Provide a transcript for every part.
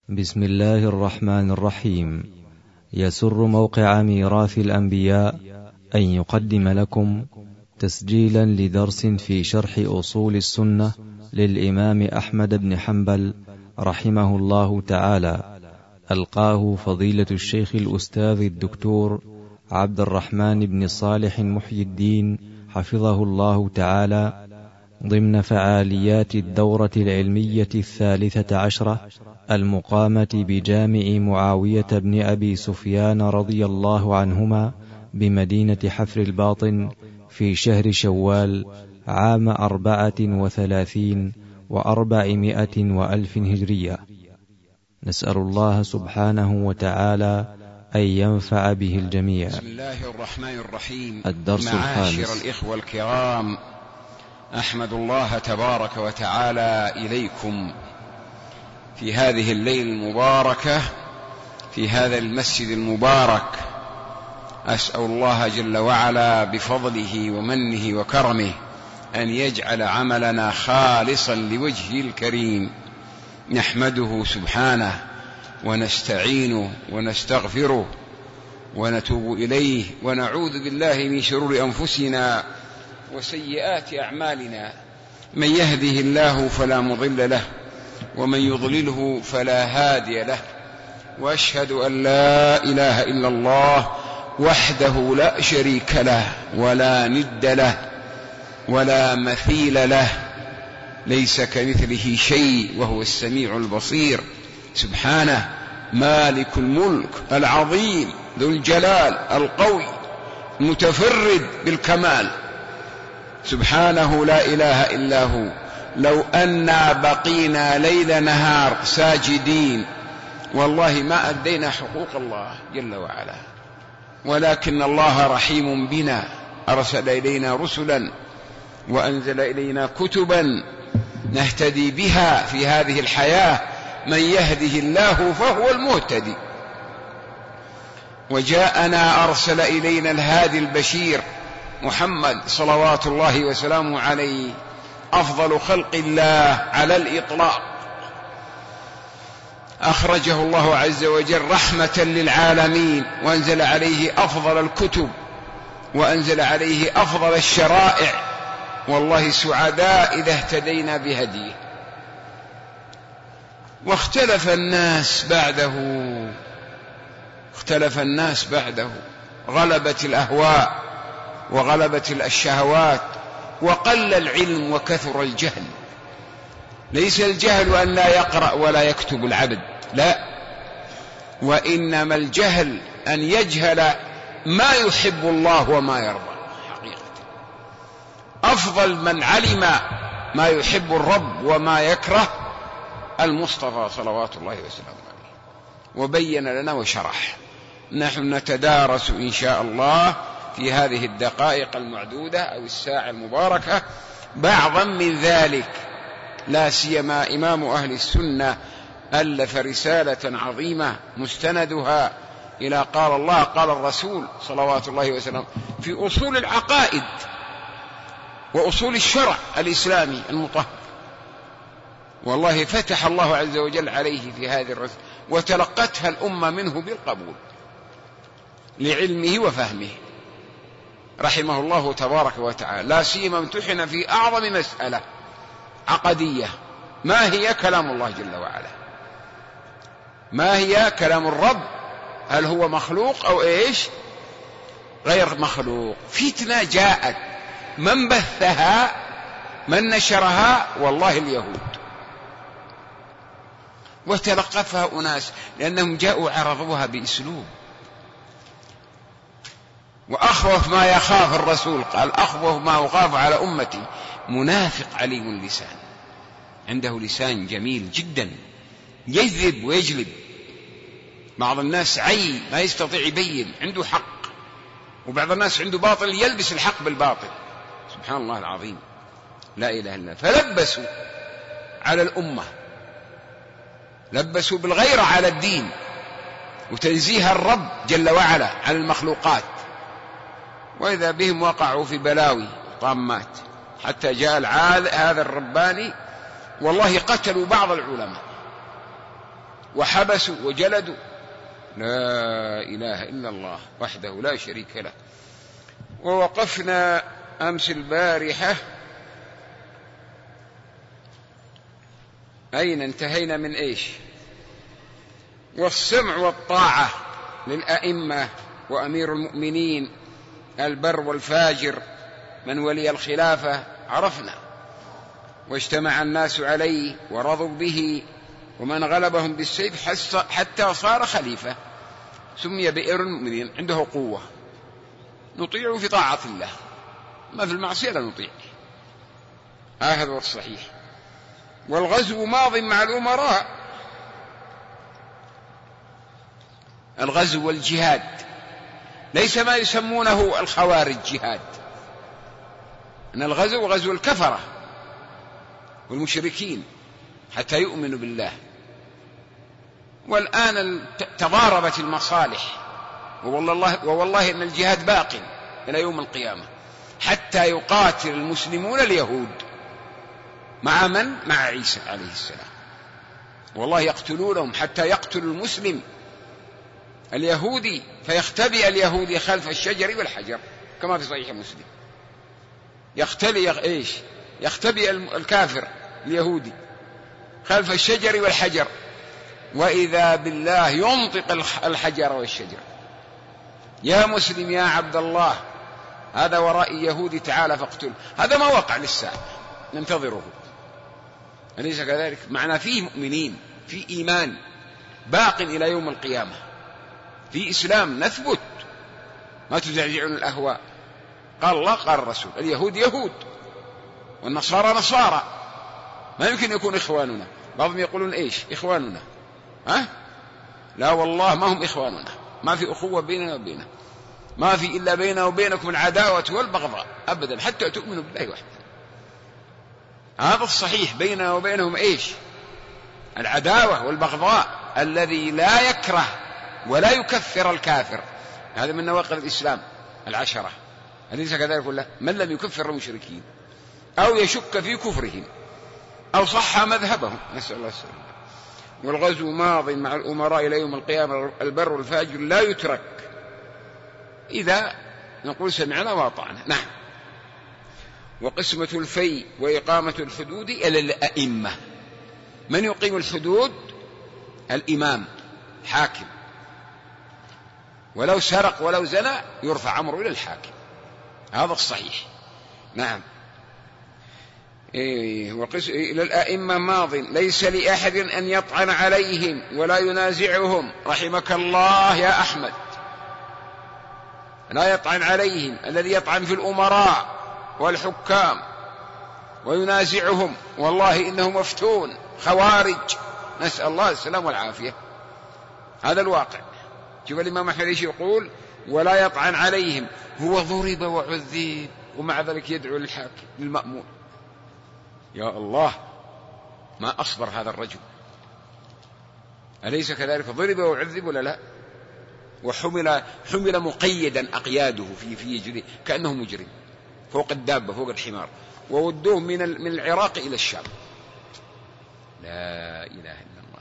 بسم الله الرحمن الرحيم. يسر موقع ميراث الأنبياء أن يقدم لكم تسجيلا لدرس في شرح أصول السنة للإمام أحمد بن حنبل رحمه الله تعالى، ألقاه فضيلة الشيخ الأستاذ الدكتور عبد الرحمن بن صالح محي الدين حفظه الله تعالى، ضمن فعاليات الدورة العلمية 13 المقامة بجامع معاوية بن أبي سفيان رضي الله عنهما بمدينة حفر الباطن في شهر شوال عام 34 و400 وألف هجرية. نسأل الله سبحانه وتعالى أن ينفع به الجميع. بسم الله الرحمن الرحيم. الدرس معاشر الخامس. الإخوة الكرام، أحمد الله تبارك وتعالى إليكم في هذه الليلة المباركة في هذا المسجد المبارك. أسأل الله جل وعلا بفضله ومنه وكرمه أن يجعل عملنا خالصا لوجهه الكريم، نحمده سبحانه ونستعينه ونستغفره ونتوب إليه ونعوذ بالله من شرور أنفسنا وسيئات أعمالنا. من يهده الله فلا مضل له ومن يضلله فلا هادي له، وأشهد أن لا إله إلا الله وحده لا شريك له ولا ند له ولا مثيل له، ليس كمثله شيء وهو السميع البصير، سبحانه مالك الملك العظيم ذو الجلال القوي المتفرد بالكمال، سبحانه لا إله إلا هو. لو أنا بقينا ليل نهار ساجدين والله ما أدينا حقوق الله جل وعلا، ولكن الله رحيم بنا، أرسل إلينا رسلا وأنزل إلينا كتبا نهتدي بها في هذه الحياة، من يهده الله فهو المهتدي، وجاءنا أرسل إلينا الهادي البشير محمد صلوات الله وسلامه عليه، أفضل خلق الله على الإطلاق، أخرجه الله عز وجل رحمة للعالمين، وأنزل عليه أفضل الكتب وأنزل عليه أفضل الشرائع، والله سعداء إذا اهتدينا بهديه. واختلف الناس بعده، غلبت الأهواء وغلبت الشهوات، وقل العلم وكثر الجهل. ليس الجهل أن لا يقرأ ولا يكتب العبد، لا، وإنما الجهل أن يجهل ما يحب الله وما يرضى. حقيقة أفضل من علم ما يحب الرب وما يكره المصطفى صلوات الله وسلامه عليه، وبين لنا وشرح. نحن نتدارس إن شاء الله في هذه الدقائق المعدودة أو الساعة المباركة بعضا من ذلك، لا سيما إمام أهل السنة ألف رسالة عظيمة مستندها إلى قال الله قال الرسول صلوات الله وسلامه في أصول العقائد وأصول الشرع الإسلامي المطهر، والله فتح الله عز وجل عليه في هذه الرسالة، وتلقتها الأمة منه بالقبول لعلمه وفهمه رحمه الله تبارك وتعالى، لا سيما امتحن في أعظم مسألة عقدية، ما هي كلام الله جل وعلا، ما هي كلام الرب، هل هو مخلوق أو إيش غير مخلوق. فتنة جاءت، من بثها من نشرها؟ والله اليهود، وتلقفها أناس لأنهم جاءوا عرضوها بأسلوب. وأخوف ما يخاف الرسول قال أخوف ما أخاف على أمتي منافق عليم اللسان، عنده لسان جميل جدا يجذب ويجلب. بعض الناس عي ما يستطيع يبين، عنده حق، وبعض الناس عنده باطل يلبس الحق بالباطل، سبحان الله العظيم، لا إله إلا الله. فلبسوا على الأمة، لبسوا بالغيرة على الدين وتنزيه الرب جل وعلا عن المخلوقات، وإذا بهم وقعوا في بلاوي طامات، حتى جاء هذا الرباني والله قتلوا بعض العلماء وحبسوا وجلدوا. لا إله إلا الله وحده لا شريك له. ووقفنا أمس البارحة أين انتهينا من إيش؟ والسمع والطاعة للأئمة وأمير المؤمنين البر والفاجر من ولي الخلافة عرفنا، واجتمع الناس عليه ورضوا به، ومن غلبهم بالسيف حتى صار خليفة سمي بأمير المؤمنين، عنده قوة نطيعه في طاعة الله، ما في المعصية لا نطيع. هذا هو الصحيح. والغزو ماض مع الأمراء، الغزو والجهاد ليس ما يسمونه الخوارج جهاد، أن الغزو غزو الكفرة والمشركين حتى يؤمنوا بالله. والآن تضاربت المصالح، ووالله إن الجهاد باق إلى يوم القيامة حتى يقاتل المسلمون اليهود مع من؟ مع عيسى عليه السلام. والله يقتلونهم حتى يقتل المسلم اليهودي فيختبئ اليهودي خلف الشجر والحجر كما في صحيح مسلم. يختبئ الكافر اليهودي خلف الشجر والحجر، وإذا بالله ينطق الحجر والشجر: يا مسلم يا عبد الله هذا ورائي يهودي تعالى فاقتله. هذا ما وقع للساعة ننتظره، أليس كذلك؟ معنا فيه مؤمنين، في إيمان باق إلى يوم القيامة، في إسلام نثبت، ما تزعزعون الأهواء. قال الله قال الرسول: اليهود يهود والنصارى نصارى، ما يمكن يكون إخواننا. بعضهم يقولون إيش إخواننا، لا والله ما هم إخواننا، ما في أخوة بيننا وبينهم، ما في إلا بيننا وبينكم العداوة والبغضاء أبدا حتى تؤمنوا بالله وحده. هذا الصحيح، بيننا وبينهم إيش؟ العداوة والبغضاء، الذي لا يكره ولا يكفر الكافر. هذا من نواقض الإسلام 10. أليس كذلك؟ ولا من لم يكفر المشركين أو يشك في كفرهم أو صح مذهبهم، نسأل الله السلامة. والغزو ماض مع الأمراء إلى يوم القيامة، البر والفاجر لا يترك إذا نقول سمعنا وأطعنا. نعم. وقسمة الفيء وإقامة الحدود إلى الأئمة. من يقيم الحدود؟ الإمام حاكم، ولو سرق ولو زنى يرفع أمره إلى الحاكم، هذا الصحيح. نعم. إلى الأئمة ماض ليس لأحد أن يطعن عليهم ولا ينازعهم. رحمك الله يا أحمد، لا يطعن عليهم، الذي يطعن في الأمراء والحكام وينازعهم والله إنه مفتون خوارج، نسأل الله السلام والعافية. هذا الواقع. شوف الإمام أحمد إيش يقول: ولا يطعن عليهم، هو ضرب وعذب ومع ذلك يدعو للحاكم للمأمون. يا الله، ما أصبر هذا الرجل، أليس كذلك؟ ضرب وعذب ولا لا؟ وحمل مقيدا أقياده في يجري كأنه مجرم فوق الدابة فوق الحمار، وودوه من العراق إلى الشام. لا إله إلا الله.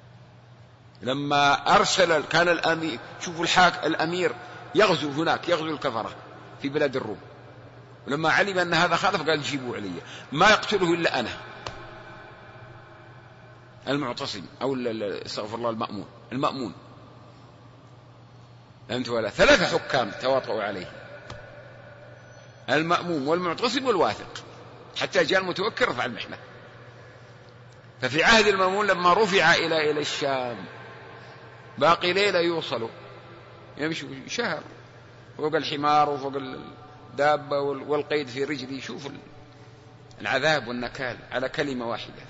لما أرسل كان الأمير، شوفوا الأمير يغزو هناك، يغزو الكفرة في بلاد الروم، ولما علم أن هذا خالف قال: جيبوا علي، ما يقتله إلا أنا المعتصم، أو استغفر الله المأمون. فهمت ولا؟ 3 حكام تواطؤوا عليه، المأموم والمعتصم والواثق، حتى جاء المتوكل رفع المحنة. ففي عهد المأمون لما رفع إلى الشام باقي ليلة يوصلوا، يمشي شهر فوق الحمار وفوق الدابة والقيد في رجلي. شوف العذاب والنكال على كلمة واحدة.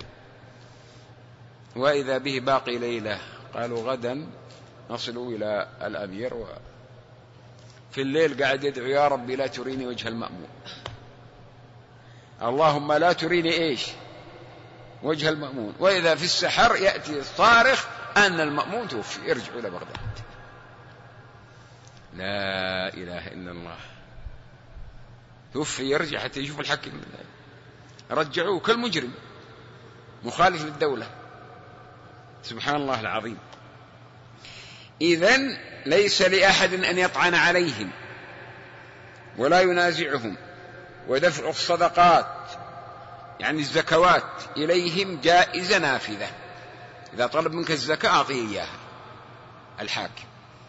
وإذا به باقي ليلة، قالوا غدا نصل إلى الأمير. في الليل قاعد يدعو: يا ربي لا تريني وجه المأمون، اللهم لا تريني إيش؟ وجه المأمون. وإذا في السحر يأتي الصارخ أن المأمون توفي، يرجع إلى بغداد. لا إله إلا الله. توفي يرجع حتى يشوف الحكم، رجعوه كالمجرم مخالف للدولة. سبحان الله العظيم. إذن ليس لأحد أن يطعن عليهم ولا ينازعهم، ودفع الصدقات يعني الزكوات إليهم جائزة نافذة. إذا طلب منك الزكاة أعطيه إياها الحاكم،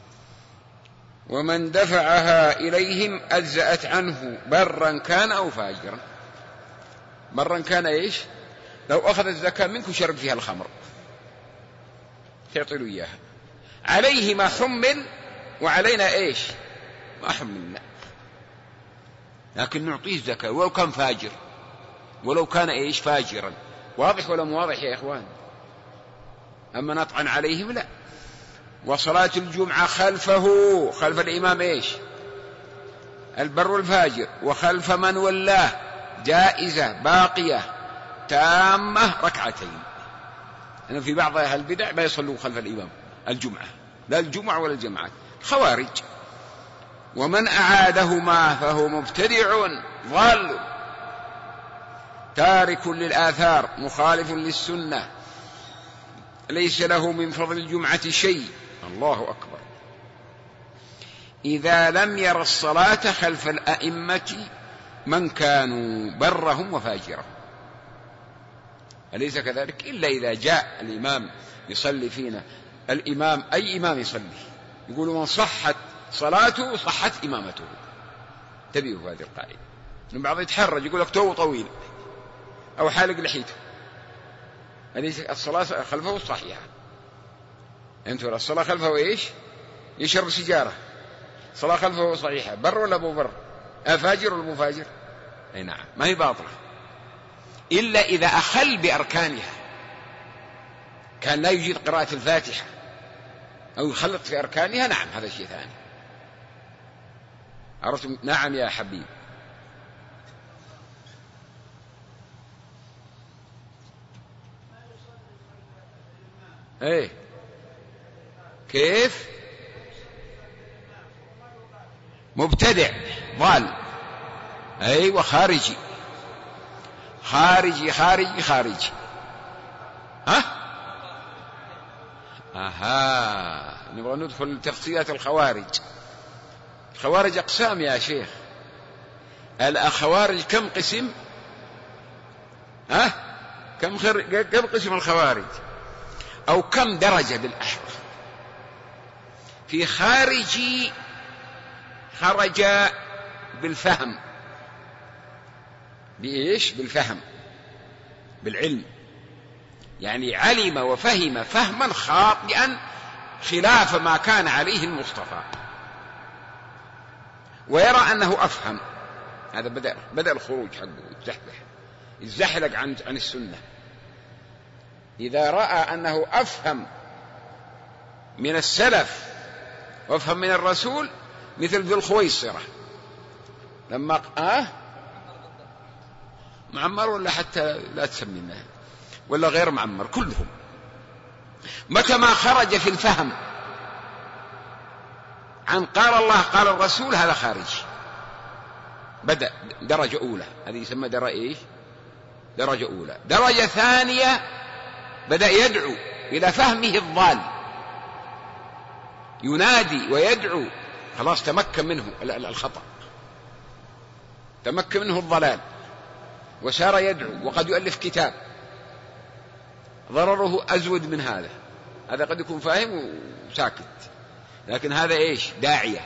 ومن دفعها إليهم أجزأت عنه برا كان أو فاجرا. برا كان إيش؟ لو أخذ الزكاة منك وشرب فيها الخمر تعطي له إياها، عليه ما حمل وعلينا إيش؟ ما حملنا، لكن نعطيه الزكاة ولو كان فاجر، ولو كان إيش؟ فاجرا. واضح ولا مو واضح يا إخوان؟ أما نطعن عليهم لا. وصلاة الجمعة خلفه، خلف الإمام إيش؟ البر والفاجر، وخلف من ولاه جائزة باقية تامة ركعتين. أنا في بعض أهل البدع ما يصلوا خلف الإمام الجمعة، لا الجمعة ولا الجماعات، خوارج. ومن أعادهما فهو مبتدع ضال تارك للآثار مخالف للسنة ليس له من فضل الجمعة شيء. الله أكبر. إذا لم ير الصلاة خلف الأئمة من كانوا برهم وفاجرهم، أليس كذلك؟ إلا إذا جاء الإمام يصلي فينا، الإمام أي إمام يصلي يقول من صحت صلاته صحت إمامته. تبيه هذه القاعدة. بعض يتحرج يقول لك تو طويل أو حالق لحيته، أليس الصلاة خلفه صحيحة؟ أنتوا الصلاة خلفه إيش؟ يشرب سيجارة، الصلاة خلفه صحيحة، بر ولا أبو بر؟ فاجر ولا أبو فاجر؟ أي نعم، ما هي باطلة إلا إذا أخل بأركانها، كان لا يجيد قراءة الفاتحة أو يخلط في أركانها، نعم هذا شيء ثاني. عرفتم؟ نعم يا حبيب. ايه كيف؟ مبتدع ضال، ايوه خارجي خارجي خارجي خارجي. نبغى ندخل تفصيلات الخوارج. الخوارج أقسام يا شيخ. الخوارج كم قسم؟ كم قسم الخوارج؟ أو كم درجة بالأحرى؟ في خارجي خرج بالفهم. بإيش؟ بالفهم، بالعلم، يعني علم وفهم فهما خاطئا خلاف ما كان عليه المصطفى، ويرى أنه أفهم. هذا بدأ الخروج حقه، يزحلق عن السنة. إذا رأى أنه أفهم من السلف وأفهم من الرسول، مثل ذو الخويصرة لما معمر ولا حتى لا تسمينه ولا غير معمر، كلهم متى ما خرج في الفهم عن قال الله قال الرسول هذا خارج. بدأ درجة أولى، هذه يسمى درجة أولى. درجة ثانية بدأ يدعو إلى فهمه الضال، ينادي ويدعو، خلاص تمكن منه الخطأ، تمكن منه الضلال، وسار يدعو، وقد يؤلف كتاب ضرره أزود من هذا. هذا قد يكون فاهم وساكت، لكن هذا إيش؟ داعية.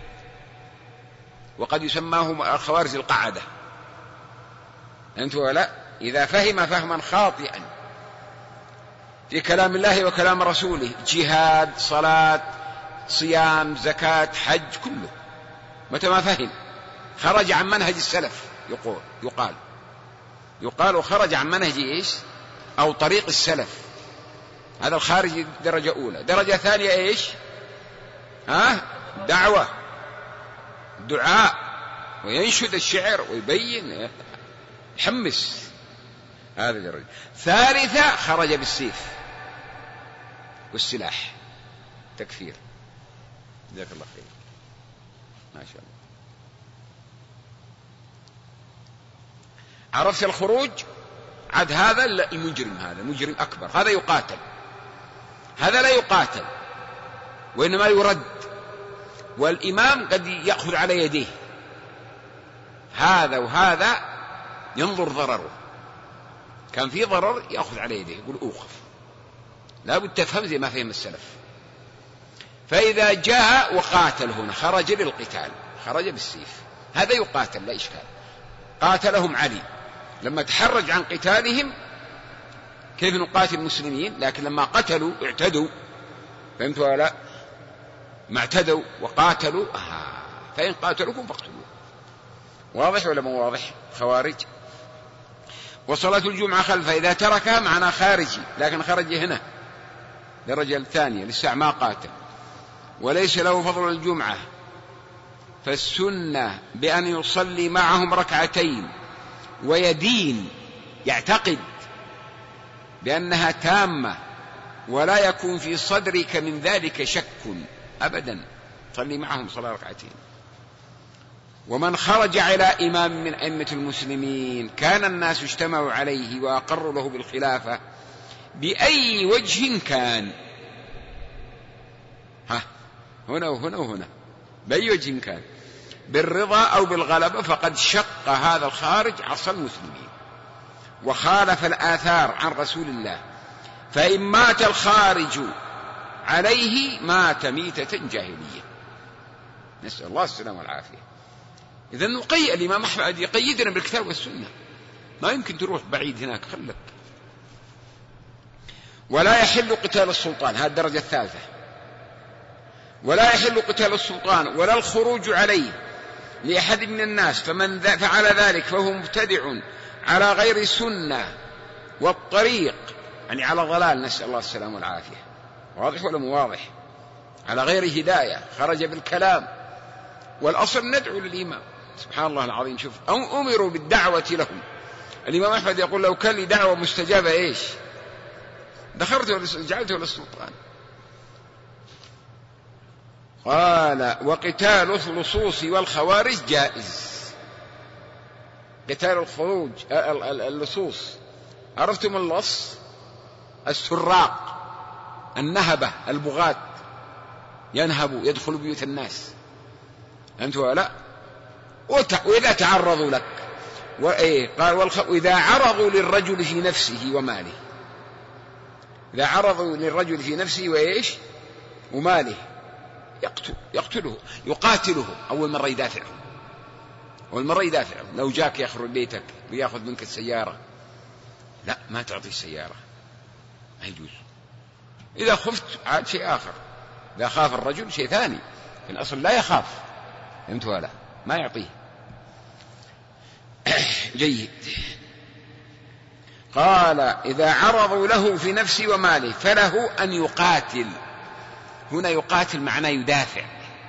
وقد يسماهم الخوارج القعدة. أنتوا ولا إذا فهم فهما خاطئا في كلام الله وكلام رسوله، جهاد، صلاة، صيام، زكاة، حج، كله متى ما فهم خرج عن منهج السلف، يقال وخرج عن منهج إيش؟ أو طريق السلف. هذا الخارج درجة أولى. درجة ثانية إيش؟ دعوة، دعاء، وينشد الشعر ويبين، يحمس. هذا درجة ثالثة. خرج بالسيف والسلاح، تكفير. جزاك الله خير، ما شاء الله. عرفت الخروج؟ عاد هذا المجرم، هذا مجرم أكبر، هذا يقاتل هذا لا يقاتل وإنما يرد، والإمام قد يأخذ على يديه هذا وهذا، ينظر ضرره، كان في ضرر يأخذ على يديه يقول أوقف، لا بد تفهم زي ما فهم السلف. فإذا جاء وقاتل هنا خرج للقتال، خرج بالسيف، هذا يقاتل لا إشكال. قاتلهم علي لما تحرج عن قتالهم، كيف نقاتل المسلمين؟ لكن لما قتلوا اعتدوا، فهمتوا ولا لا؟ ما اعتدوا وقاتلوا فإن قاتلوكم فاقتلوا. واضح ولا مو واضح؟ خوارج. وصلاة الجمعة خلفه إذا تركها معنا خارجي، لكن خرج هنا درجة الثانية لسه ما قاتل، وليس له فضل الجمعة، فالسنة بأن يصلي معهم ركعتين ويدين، يعتقد بأنها تامة ولا يكون في صدرك من ذلك شك أبدا، صلي معهم صلاة ركعتين. ومن خرج على إمام من أئمة المسلمين كان الناس اجتمعوا عليه وأقروا له بالخلافة بأي وجه كان، هنا وهنا وهنا، بأي وجه كان، بالرضا أو بالغلبة، فقد شق هذا الخارج عصا المسلمين وخالف الآثار عن رسول الله، فإن مات الخارج عليه مات ميتة جاهلية، نسأل الله السلامة والعافية. إذن الإمام أحمد يقيدنا بالكتاب والسنة، ما يمكن تروح بعيد هناك، خلك. ولا يحل قتال السلطان، هذه الدرجة الثالثة، ولا يحل قتال السلطان ولا الخروج عليه لأحد من الناس، فمن فعل ذلك فهو مبتدع على غير سنة والطريق، يعني على ضلال، نسأل الله السلامة والعافية. واضح ولا مو واضح؟ على غير هداية، خرج بالكلام. والأصل ندعو للإمام، سبحان الله العظيم. شوف أمروا بالدعوة لهم. الإمام أحمد يقول لو كان لي دعوة مستجابة إيش جعلته للسلطان. قال وقتال اللصوص والخوارج جائز. قتال الخروج اللصوص، عرفتم اللص؟ السراق، النهبة، البغاة، ينهبوا يدخلوا بيوت الناس، أنتوا ولا لا؟ وإذا تعرضوا لك قال وإذا عرضوا للرجل في نفسه وماله، إذا عرضوا للرجل في نفسه وإيش وماله يقتله، يقاتله. أول مرة يدافعه، لو جاك يخرج بيتك ويأخذ منك السيارة، لا ما تعطي السيارة، ما يجوز. إذا خفت عاد شيء آخر، إذا خاف الرجل شيء ثاني، في الأصل لا يخاف، فهمت ولا ما يعطيه. جيد. قال إذا عرضوا له في نفسه وماله فله أن يقاتل. هنا يقاتل معناه يدافع،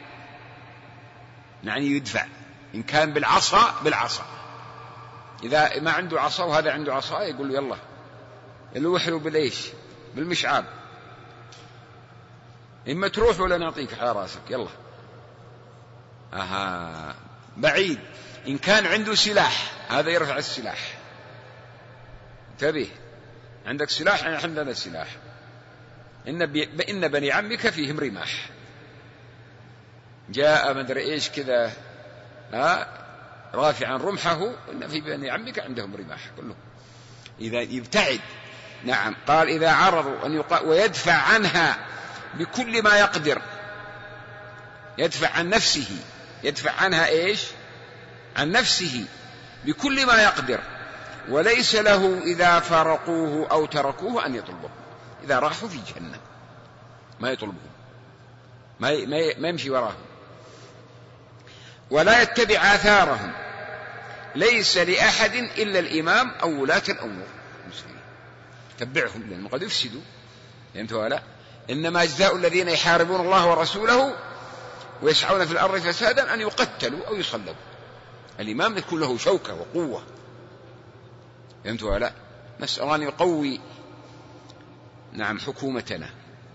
يعني يدفع، إن كان بالعصا، إذا ما عنده عصا وهذا عنده عصا يقول له يلا اللوح له بالإيش بالمشعاب، إما تروح ولا نعطيك على راسك يلا. بعيد. إن كان عنده سلاح هذا يرفع السلاح، انتبه، عندك سلاح يعني عندنا السلاح، إن بني عمك فيهم رماح، جاء مدري إيش كذا رافعا رمحه، إن في بني عمك عندهم رماح كله، إذا يبتعد. نعم. قال إذا عرضوا أن ويدفع عنها بكل ما يقدر، يدفع عن نفسه، يدفع عنها إيش عن نفسه بكل ما يقدر، وليس له إذا فارقوه أو تركوه أن يطلبه. إذا راحوا في جهنم ما يطلبهم، ما يمشي وراهم، ولا يتبع آثارهم، ليس لأحد إلا الإمام أو ولاة الأمور المسلمين تبعهم، لأنهم قد يفسدوا، فهمتوا ولا؟ إنما جزاء الذين يحاربون الله ورسوله ويسعون في الأرض فسادا أن يقتلوا أو يصلبوا. الإمام يكون له شوكة وقوة، فهمتوا ولا؟ نسأل الله أن يقوي نعم حكومتنا.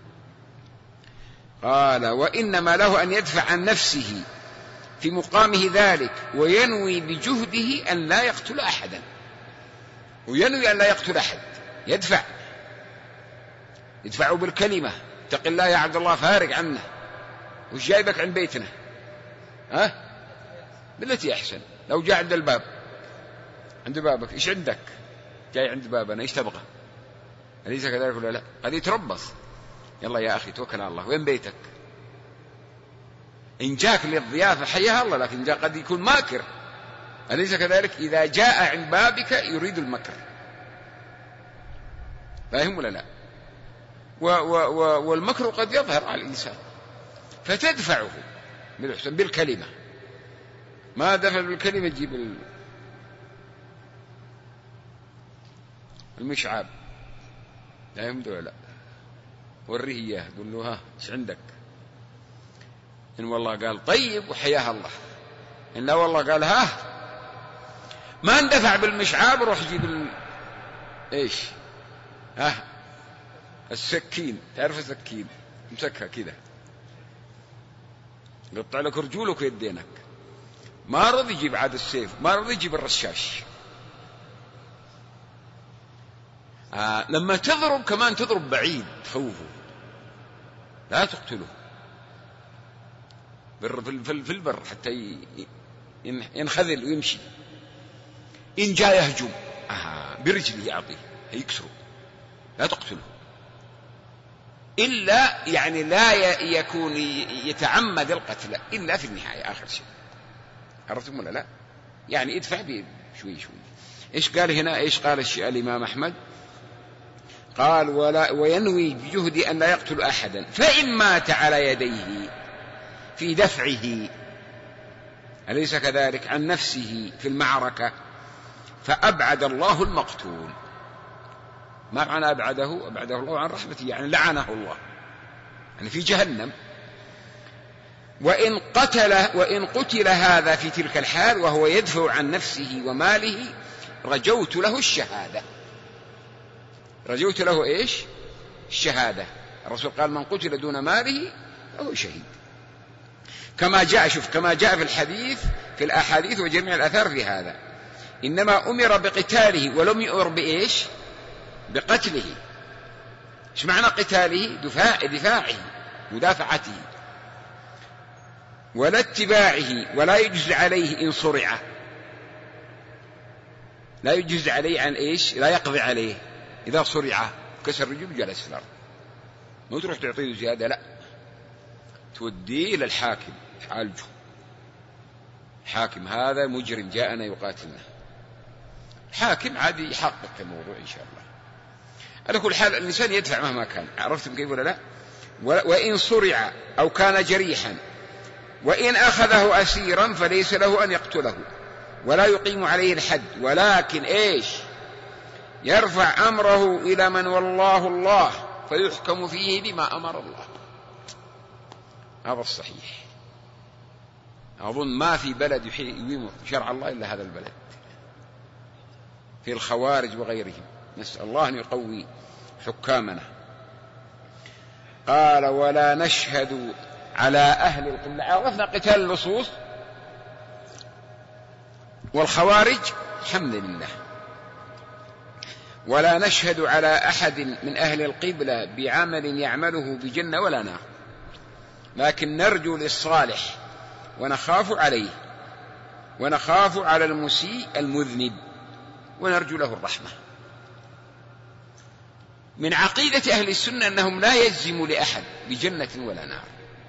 قال وإنما له أن يدفع عن نفسه في مقامه ذلك، وينوي بجهده أن لا يقتل أحدا، وينوي أن لا يقتل أحد، يدفع بالكلمة اتق الله يا عبد الله، فارق عنه، وش جايبك عند بيتنا؟ بالتي أحسن. لو جاء عند الباب، عند بابك، إيش عندك؟ جاي عند بابنا، إيش تبغى؟ أليس كذلك ولا لا؟ قد يتربص. يلا يا أخي توكل على الله، وين بيتك؟ إن جاك للضيافة حياها الله، لكن جاء قد يكون ماكر. أليس كذلك؟ إذا جاء عند بابك يريد المكر، فاهم ولا لا؟ والمكر قد يظهر على الإنسان، فتدفعه بالحسن بالكلمة. ما دفع بالكلمة تجيب المشعاب، لا يمدو ولا لا، وريه إياه، قل له ها إيش عندك؟ إن والله قال طيب وحياها الله، إن لا والله قال ها، ما اندفع بالمشعاب، روح جيب إيش؟ السكين، تعرف السكين، امسكها كذا، قطع لك رجولك ويدينك. ما رضي يجيب عاد السيف، ما رضي يجيب الرشاش. لما تضرب كمان تضرب بعيد، تخوفه، لا تقتله في البر حتى ينخذل ويمشي. إن جاء يهجم برجله يعطيه يكسره، لا تقتله إلا يعني لا يكون يتعمد القتل إلا في النهاية آخر شيء. عرفتم ولا لا؟ يعني ادفع شوي شوي. إيش قال هنا؟ إيش قال الإمام أحمد؟ قال وينوي بجهد أن لا يقتل أحدا، فإن مات على يديه في دفعه، أليس كذلك، عن نفسه في المعركة، فأبعد الله المقتول. ما معنى أبعده الله عن رحمته، يعني لعنه الله، يعني في جهنم. وإن قتل هذا في تلك الحال وهو يدفع عن نفسه وماله، رجوت له الشهادة. رجوت له إيش؟ الشهادة. الرسول قال من قتل دون ماله فهو شهيد، كما جاء في الحديث، في الأحاديث وجميع الآثار في هذا. إنما أمر بقتاله ولم يؤمر بإيش؟ بقتله. إيش معنى قتاله؟ دفاعه، مدافعته، ولا اتباعه، ولا يجوز عليه إن صرع، لا يجوز عليه عن إيش؟ لا يقضي عليه إذا صرع كسر رجل جلس في الأرض، ما تروح تعطيه زيادة، لا، توديه إلى الحاكم يعالجه. الحاكم هذا مجرم جاءنا يقاتلنا، الحاكم عادي يحقق الموضوع إن شاء الله. على كل حال الإنسان يدفع مهما كان. عرفتم كيف ولا لا؟ وإن صرع أو كان جريحا، وإن أخذه أسيرا فليس له أن يقتله ولا يقيم عليه الحد، ولكن إيش؟ يرفع أمره إلى من والله الله فيحكم فيه بما أمر الله. هذا الصحيح. أظن ما في بلد يقيم شرع الله إلا هذا البلد، في الخوارج وغيرهم. نسأل الله أن يقوي حكامنا. قال ولا نشهد على أهل القبلة. عرفنا قتال اللصوص والخوارج الحمد لله. ولا نشهد على أحد من أهل القبلة بعمل يعمله بجنة ولا نار، لكن نرجو للصالح ونخاف عليه، ونخاف على المسيء المذنب، ونرجو له الرحمة. من عقيدة أهل السنة أنهم لا يجزموا لأحد بجنة ولا نار،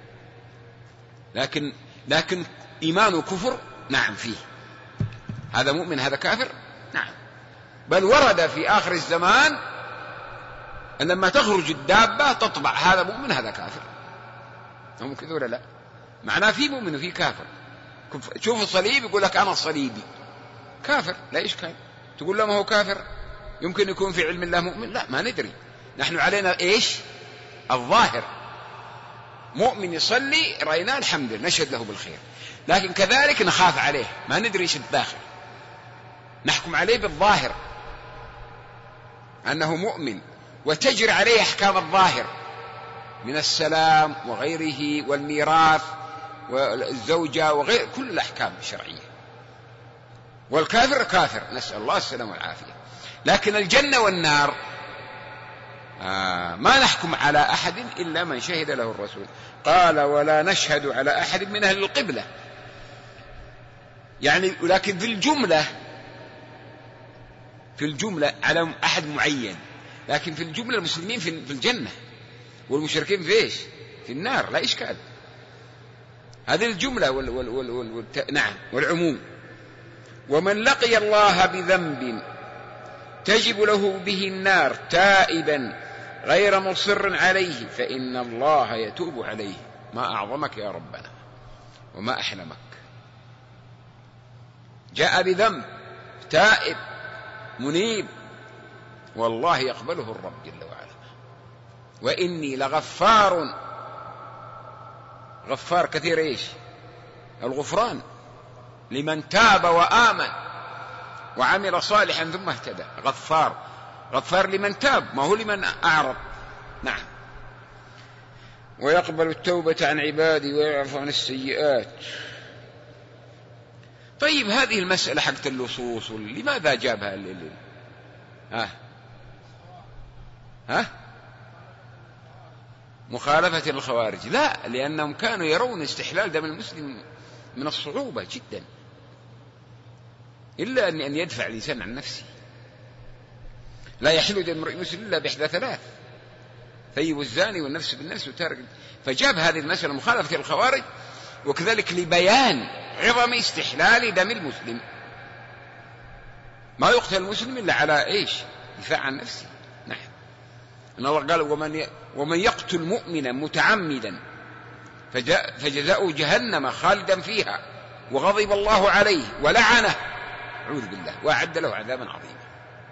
لكن إيمان كفر نعم فيه، هذا مؤمن هذا كافر نعم. بل ورد في آخر الزمان أن لما تخرج الدابة تطبع هذا مؤمن هذا كافر. هم كذا ولا لا؟ معناه في مؤمن وفي كافر. شوف الصليب يقول لك أنا الصليبي كافر لا إشكال، تقول له ما هو كافر، يمكن يكون في علم الله مؤمن، لا ما ندري، نحن علينا إيش؟ الظاهر. مؤمن يصلي رأيناه الحمد لله نشهد له بالخير، لكن كذلك نخاف عليه، ما ندري إيش الداخل، نحكم عليه بالظاهر أنه مؤمن، وتجري عليه أحكام الظاهر من السلام وغيره والميراث والزوجة وغير كل الأحكام الشرعية. والكافر كافر، نسأل الله السلامة والعافية. لكن الجنة والنار ما نحكم على أحد إلا من شهد له الرسول. قال ولا نشهد على أحد من أهل القبلة، يعني لكن في الجملة على أحد معين، لكن في الجملة المسلمين في الجنة والمشركين في إيش؟ في النار، لا إشكال. هذه الجملة نعم والعموم. ومن لقي الله بذنب تجب له به النار تائبا غير مصر عليه فإن الله يتوب عليه. ما أعظمك يا ربنا وما أحلمك. جاء بذنب تائب منيب، والله يقبله الرب جل وعلا. وإني لغفار، غفار كثير إيش؟ الغفران لمن تاب وآمن وعمل صالحا ثم اهتدى. غفار لمن تاب، ما هو لمن أعرض. نعم. ويقبل التوبة عن عبادي ويعفو عن السيئات. طيب هذه المسألة حقت اللصوص لماذا جابها مخالفة الخوارج؟ لا، لأنهم كانوا يرون استحلال دم المسلم من الصعوبة جدا، إلا أن يدفع الإنسان عن نفسه. لا يحل دم امرئ مسلم إلا بإحدى ثلاث: ثيب الزاني والنفس بالنفس وتارك. فجاب هذه المسألة مخالفة الخوارج، وكذلك لبيان عظم استحلال دم المسلم. ما يقتل المسلم إلا على إيش؟ دفاع عن نفسه. نعم. إن الله قال ومن يقتل مؤمنا متعمدا فجزاؤه جهنم خالدا فيها وغضب الله عليه ولعنه، أعوذ بالله، وأعد له عذابا عظيما.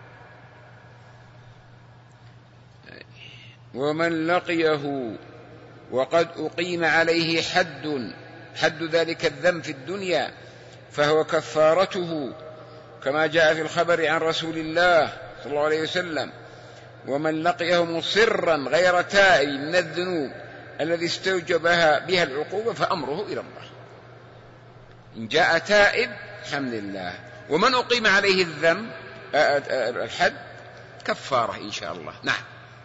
ومن لقيه وقد أقيم عليه حد ذلك الذنب في الدنيا فهو كفارته كما جاء في الخبر عن رسول الله صلى الله عليه وسلم. ومن لقيه مصرا غير تائب من الذنوب الذي استوجبها بها العقوبة فأمره إلى الله. إن جاء تائب الحمد لله. ومن أقيم عليه الذنب الحد كفارة إن شاء الله. نعم.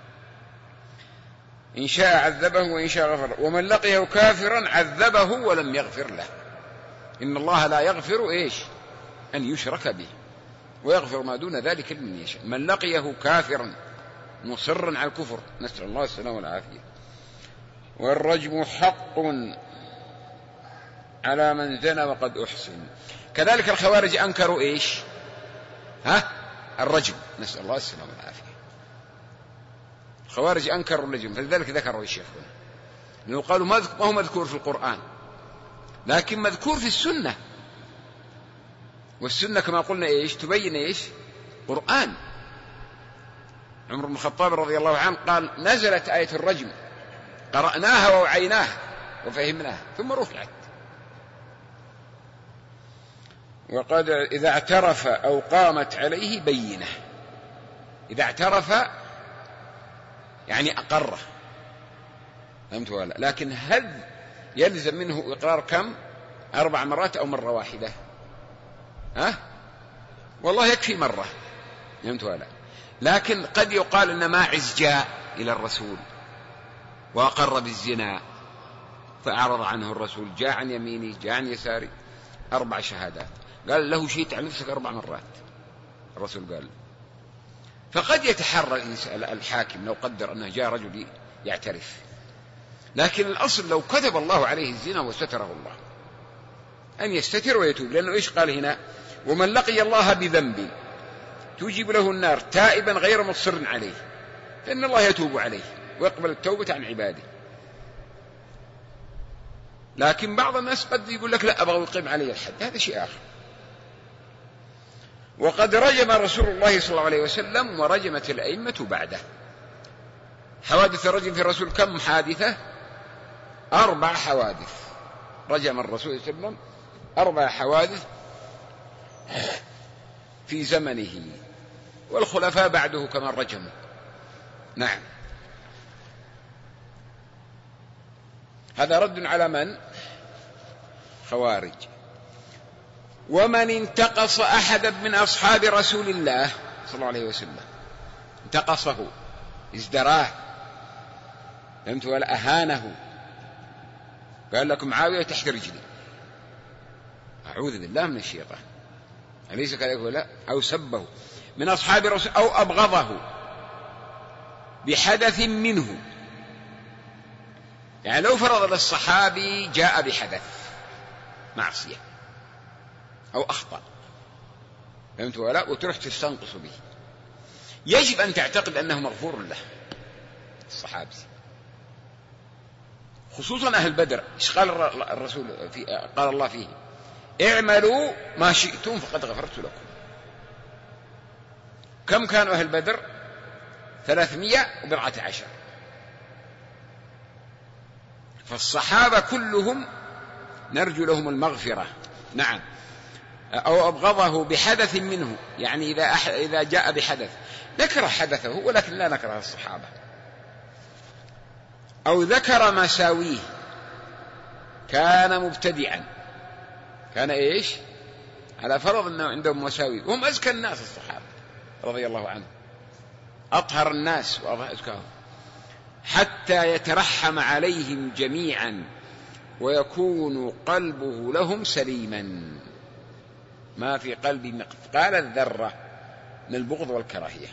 إن شاء عذبه وإن شاء غفر. ومن لقيه كافرا عذبه ولم يغفر له. إن الله لا يغفر إيش؟ أن يشرك به، ويغفر ما دون ذلك لمن يشاء. من لقيه كافرا مصرا على الكفر نسأل الله السلامة والعافية. والرجم حق على من زنى وقد أحسن. كذلك الخوارج أنكروا إيش؟ الرجم، نسأل الله السلامة والعافية. الخوارج أنكروا الرجم، فلذلك ذكروا الشيخ هنا، لأنه قالوا ما هو مذكور في القرآن، لكن مذكور في السنة، والسنة كما قلنا إيش؟ تبين إيش؟ قرآن. عمر بن الخطاب رضي الله عنه قال نزلت آية الرجم قرأناها ووعيناها وفهمناها ثم رفعت. وقد إذا اعترف أو قامت عليه بينة. إذا اعترف يعني أقره، فهمت ولا؟ لكن هل يلزم منه إقرار كم؟ 4 مرات أو مرة واحدة؟ والله يكفي مرة، فهمت ولا؟ لكن قد يقال أن ماعز جاء إلى الرسول وأقر بالزنا فأعرض عنه الرسول، جاء عن يميني جاء عن يساري، 4 شهادات، قال له شيت عن نفسك 4 مرات، الرسول قال. فقد يتحرى الحاكم لو قدر أنه جاء رجل يعترف، لكن الأصل لو كتب الله عليه الزنا وستره الله أن يستتر ويتوب، لأنه إيش قال هنا؟ ومن لقي الله بذنب توجب له النار تائبا غير مصر عليه فإن الله يتوب عليه ويقبل التوبة عن عباده. لكن بعض الناس قد يقول لك لا، أبغى يقيم علي الحد، هذا شيء آخر. وقد رجم رسول الله صلى الله عليه وسلم ورجمت الأئمة بعده. حوادث الرجم في الرسول كم حادثة؟ 4 حوادث رجم الرسول صلى الله عليه وسلم، 4 حوادث في زمنه، والخلفاء بعده كما رجموا. نعم. هذا رد على من؟ خوارج. ومن انتقص أحدا من أصحاب رسول الله صلى الله عليه وسلم، انتقصه ازدراه، فهمت؟ ولا أهانه، قال لكم معاوية تحت رجلي، أعوذ بالله من الشيطان، أليس كذلك؟ لا، أو سبه من أصحاب الرسول أو أبغضه بحدث منه، يعني لو فرض للصحابي جاء بحدث معصية أو أخطأ، فهمت ولا؟ وتروح تستنقص به، يجب أن تعتقد أنه مغفور له الصحابي، خصوصا أهل بدر. إيش قال الرسول قال الله فيه؟ اعملوا ما شئتم فقد غفرت لكم. كم كانوا أهل بدر؟ 314. فالصحابة كلهم نرجو لهم المغفرة. نعم. أو أبغضه بحدث منه، يعني إذا جاء بحدث نكره حدثه ولكن لا نكره الصحابة. أو ذكر مساويه، كان مبتدعا، كان إيش؟ على فرض أنه عندهم مساوي، وهم أزكى الناس الصحابة رضي الله عنهم، أطهر الناس وأزكاهم، حتى يترحم عليهم جميعا ويكون قلبه لهم سليما، ما في قلبي مثقال الذرة من البغض والكراهية.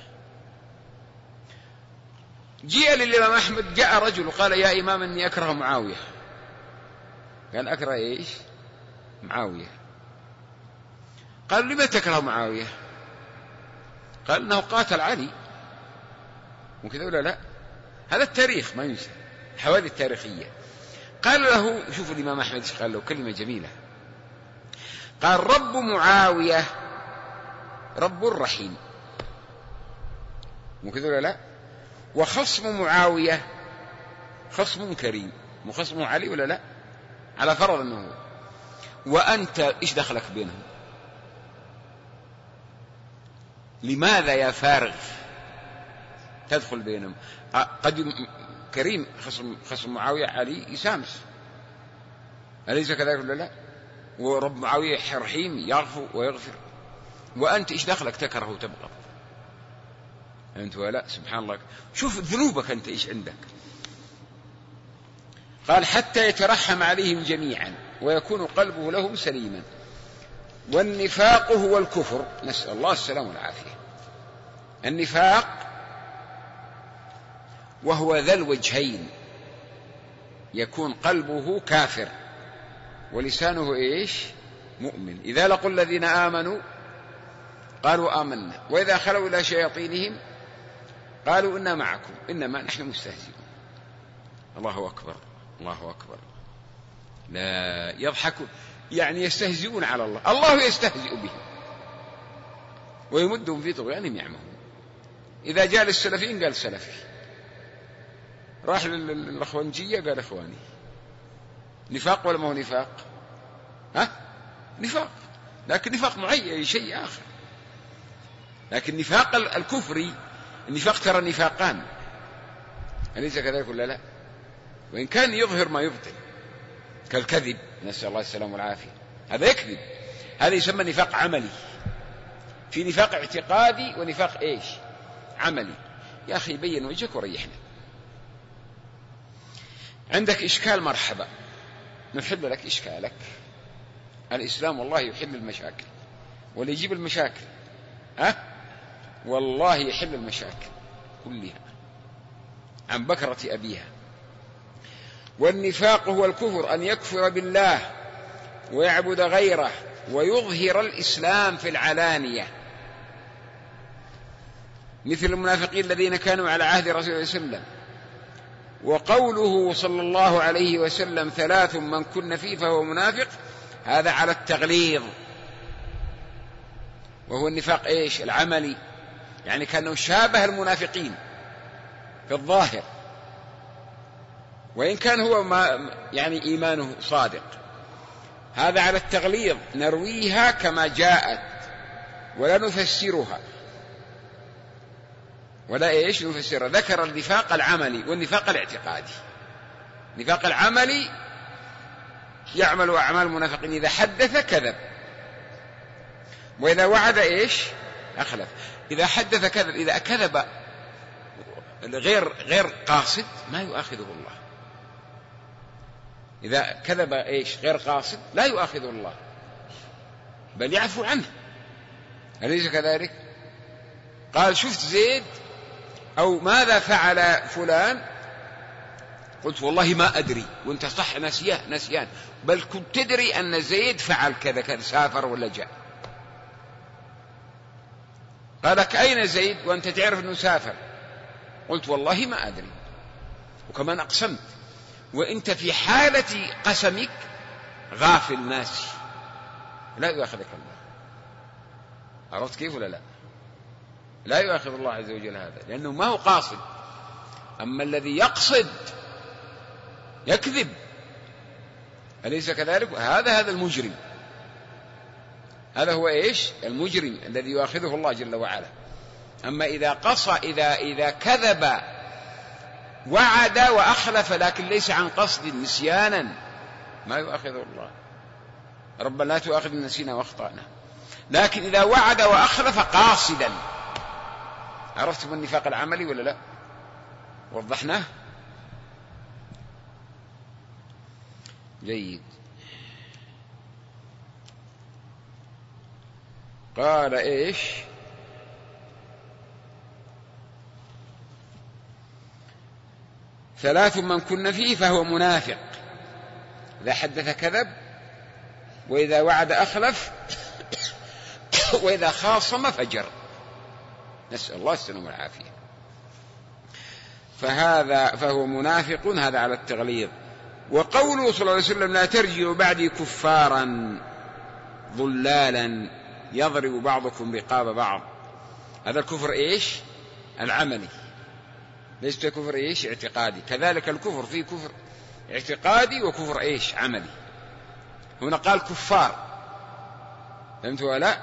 جاء للإمام أحمد، جاء رجل وقال يا إمام إني أكره معاوية. قال أكره إيش؟ معاوية. قال لما تكره معاوية؟ قال إنه قاتل علي وكذا ولا لا؟ هذا التاريخ ما ينسى، حوادث تاريخية. قال له، شوفوا الإمام أحمد قال له كلمة جميلة، قال رب معاوية رب رحيم وكذا ولا لا؟ وخصم معاوية خصم كريم، وخصم علي ولا لا؟ على فرض أنه، وأنت إيش دخلك بينهم؟ لماذا يا فارغ تدخل بينهم؟ قد كريم خصم معاوية علي يسامس، أليس كذلك ولا لا؟ ورب معاوية رحيم يغفر ويغفر، وأنت إيش دخلك تكره وتبغض؟ أنت ولا؟ سبحان الله، شوف ذنوبك أنت إيش عندك. قال حتى يترحم عليهم جميعا ويكون قلبه لهم سليما. والنفاق هو الكفر، نسأل الله السلام والعافية. النفاق وهو ذا الوجهين، يكون قلبه كافر ولسانه إيش؟ مؤمن. إذا لقوا الذين آمنوا قالوا آمنا وإذا خلوا إلى شياطينهم قالوا إنا معكم إنما نحن مستهزئون. الله أكبر، الله أكبر. لا يضحكون، يعني يستهزئون على الله، الله يستهزئ بهم ويمدهم في طغيانهم يعمهون. إذا جاء للسلفيين قال سلفي، راح للأخوانجية قال إخواني. نفاق ولا ما هو نفاق؟ نفاق، لكن نفاق معين شيء آخر. لكن نفاق الكفري، النفاق ترى نفاقان، أليس كذلك ولا لا؟ وإن كان يظهر ما يبطل كالكذب، نسأل الله السلام والعافية، هذا يكذب، هذا يسمى نفاق عملي. في نفاق اعتقادي ونفاق إيش؟ عملي. يا أخي بين وجهك وريحنا. عندك إشكال، مرحبا، نحل لك إشكالك. الإسلام والله يحل المشاكل ولا يجيب المشاكل، والله يحل المشاكل كلها عن بكرة أبيها. والنفاق هو الكفر، أن يكفر بالله ويعبد غيره ويظهر الإسلام في العلانية، مثل المنافقين الذين كانوا على عهد رسول الله صلى الله عليه وسلم. وقوله صلى الله عليه وسلم 3 من كن فيه فهو منافق، هذا على التغليظ، وهو النفاق إيش؟ العملي، يعني كانه شابه المنافقين في الظاهر، وإن كان هو ما يعني إيمانه صادق. هذا على التغليظ، نرويها كما جاءت ولا نفسرها، ولا إيش نفسرها. ذكر النفاق العملي والنفاق الاعتقادي. النفاق العملي يعمل أعمال المنافقين، إذا حدث كذب وإذا وعد إيش؟ أخلف. إذا حدث كذب، إذا كذب غير قاصد ما يؤاخذه الله. إذا كذب غير قاصد لا يؤاخذه الله بل يعفو عنه، أليس كذلك؟ قال شفت زيد أو ماذا فعل فلان، قلت والله ما أدري، وانت صح نسيان، بل كنت تدري أن زيد فعل كذا كذا، سافر ولا جاء. قال لك أين زيد وأنت تعرف أنه سافر؟ قلت والله ما أدري، وكمان أقسمت، وأنت في حالة قسمك غافل ناسي، لا يؤاخذك الله. عرفت كيف ولا لا؟ لا يؤاخذ الله عز وجل هذا لأنه ما هو قاصد. أما الذي يقصد يكذب، أليس كذلك؟ هذا المجرم، هذا هو المجرم الذي يؤاخذه الله جل وعلا. أما إذا كذب وعد وأخلف لكن ليس عن قصد نسيانا ما يؤاخذه الله، ربنا لا تؤاخذنا نسينا واخطأنا. لكن إذا وعد وأخلف قاصدا، عرفتم النفاق العملي ولا لا؟ وضحناه جيد. قال ثلاث من كن فيه فهو منافق: إذا حدث كذب، وإذا وعد أخلف، وإذا خاصم فجر. نسأل الله السلامة والعافية. فهو منافق، هذا على التغليظ. وقوله صلى الله عليه وسلم: لا ترجعوا بعدي كفارا ضلالا يضرب بعضكم رقاب بعض، هذا الكفر العملي، ليس كفر اعتقادي. كذلك الكفر فيه كفر اعتقادي وكفر عملي. هنا قال كفار، فهمت ولا لا؟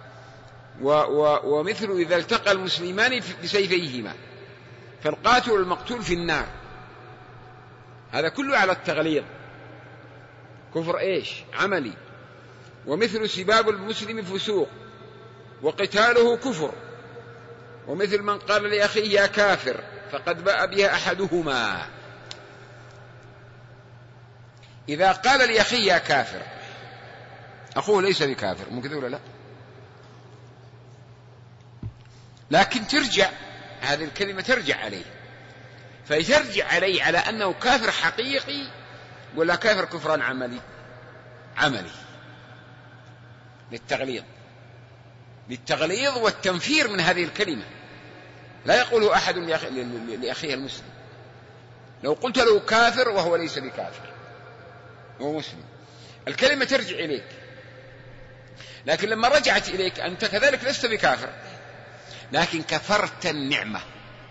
ومثل إذا التقى المسلمان بسيفيهما فالقاتل والمقتول في النار، هذا كله على التغليظ، كفر عملي. ومثل سباب المسلم فسوق وقتاله كفر، ومثل من قال لأخيه يا كافر فقد باء بها أحدهما. إذا قال لأخيه يا كافر، أخوه ليس بكافر، ممكن ولا لا؟ لكن ترجع هذه الكلمة ترجع عليه، فيترجع عليه على أنه كافر حقيقي ولا كافر كفران عملي للتغليظ والتنفير من هذه الكلمة. لا يقوله أحد لأخيه المسلم. لو قلت له كافر وهو ليس بكافر، هو مسلم، الكلمة ترجع إليك. لكن لما رجعت إليك أنت كذلك لست بكافر، لكن كفرت النعمة،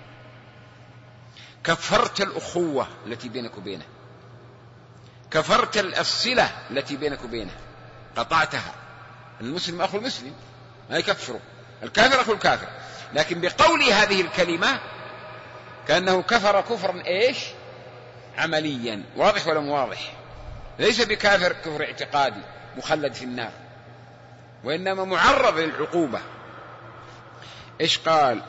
كفرت الأخوة التي بينك وبينه، كفرت الصلة التي بينك وبينه، قطعتها. المسلم أخو المسلم ما يكفره، الكافر أخو الكافر. لكن بقول هذه الكلمة كأنه كفر كفرا عمليا. واضح ولا مو واضح؟ ليس بكافر كفر اعتقادي مخلد في النار، وإنما معرض للعقوبة. قال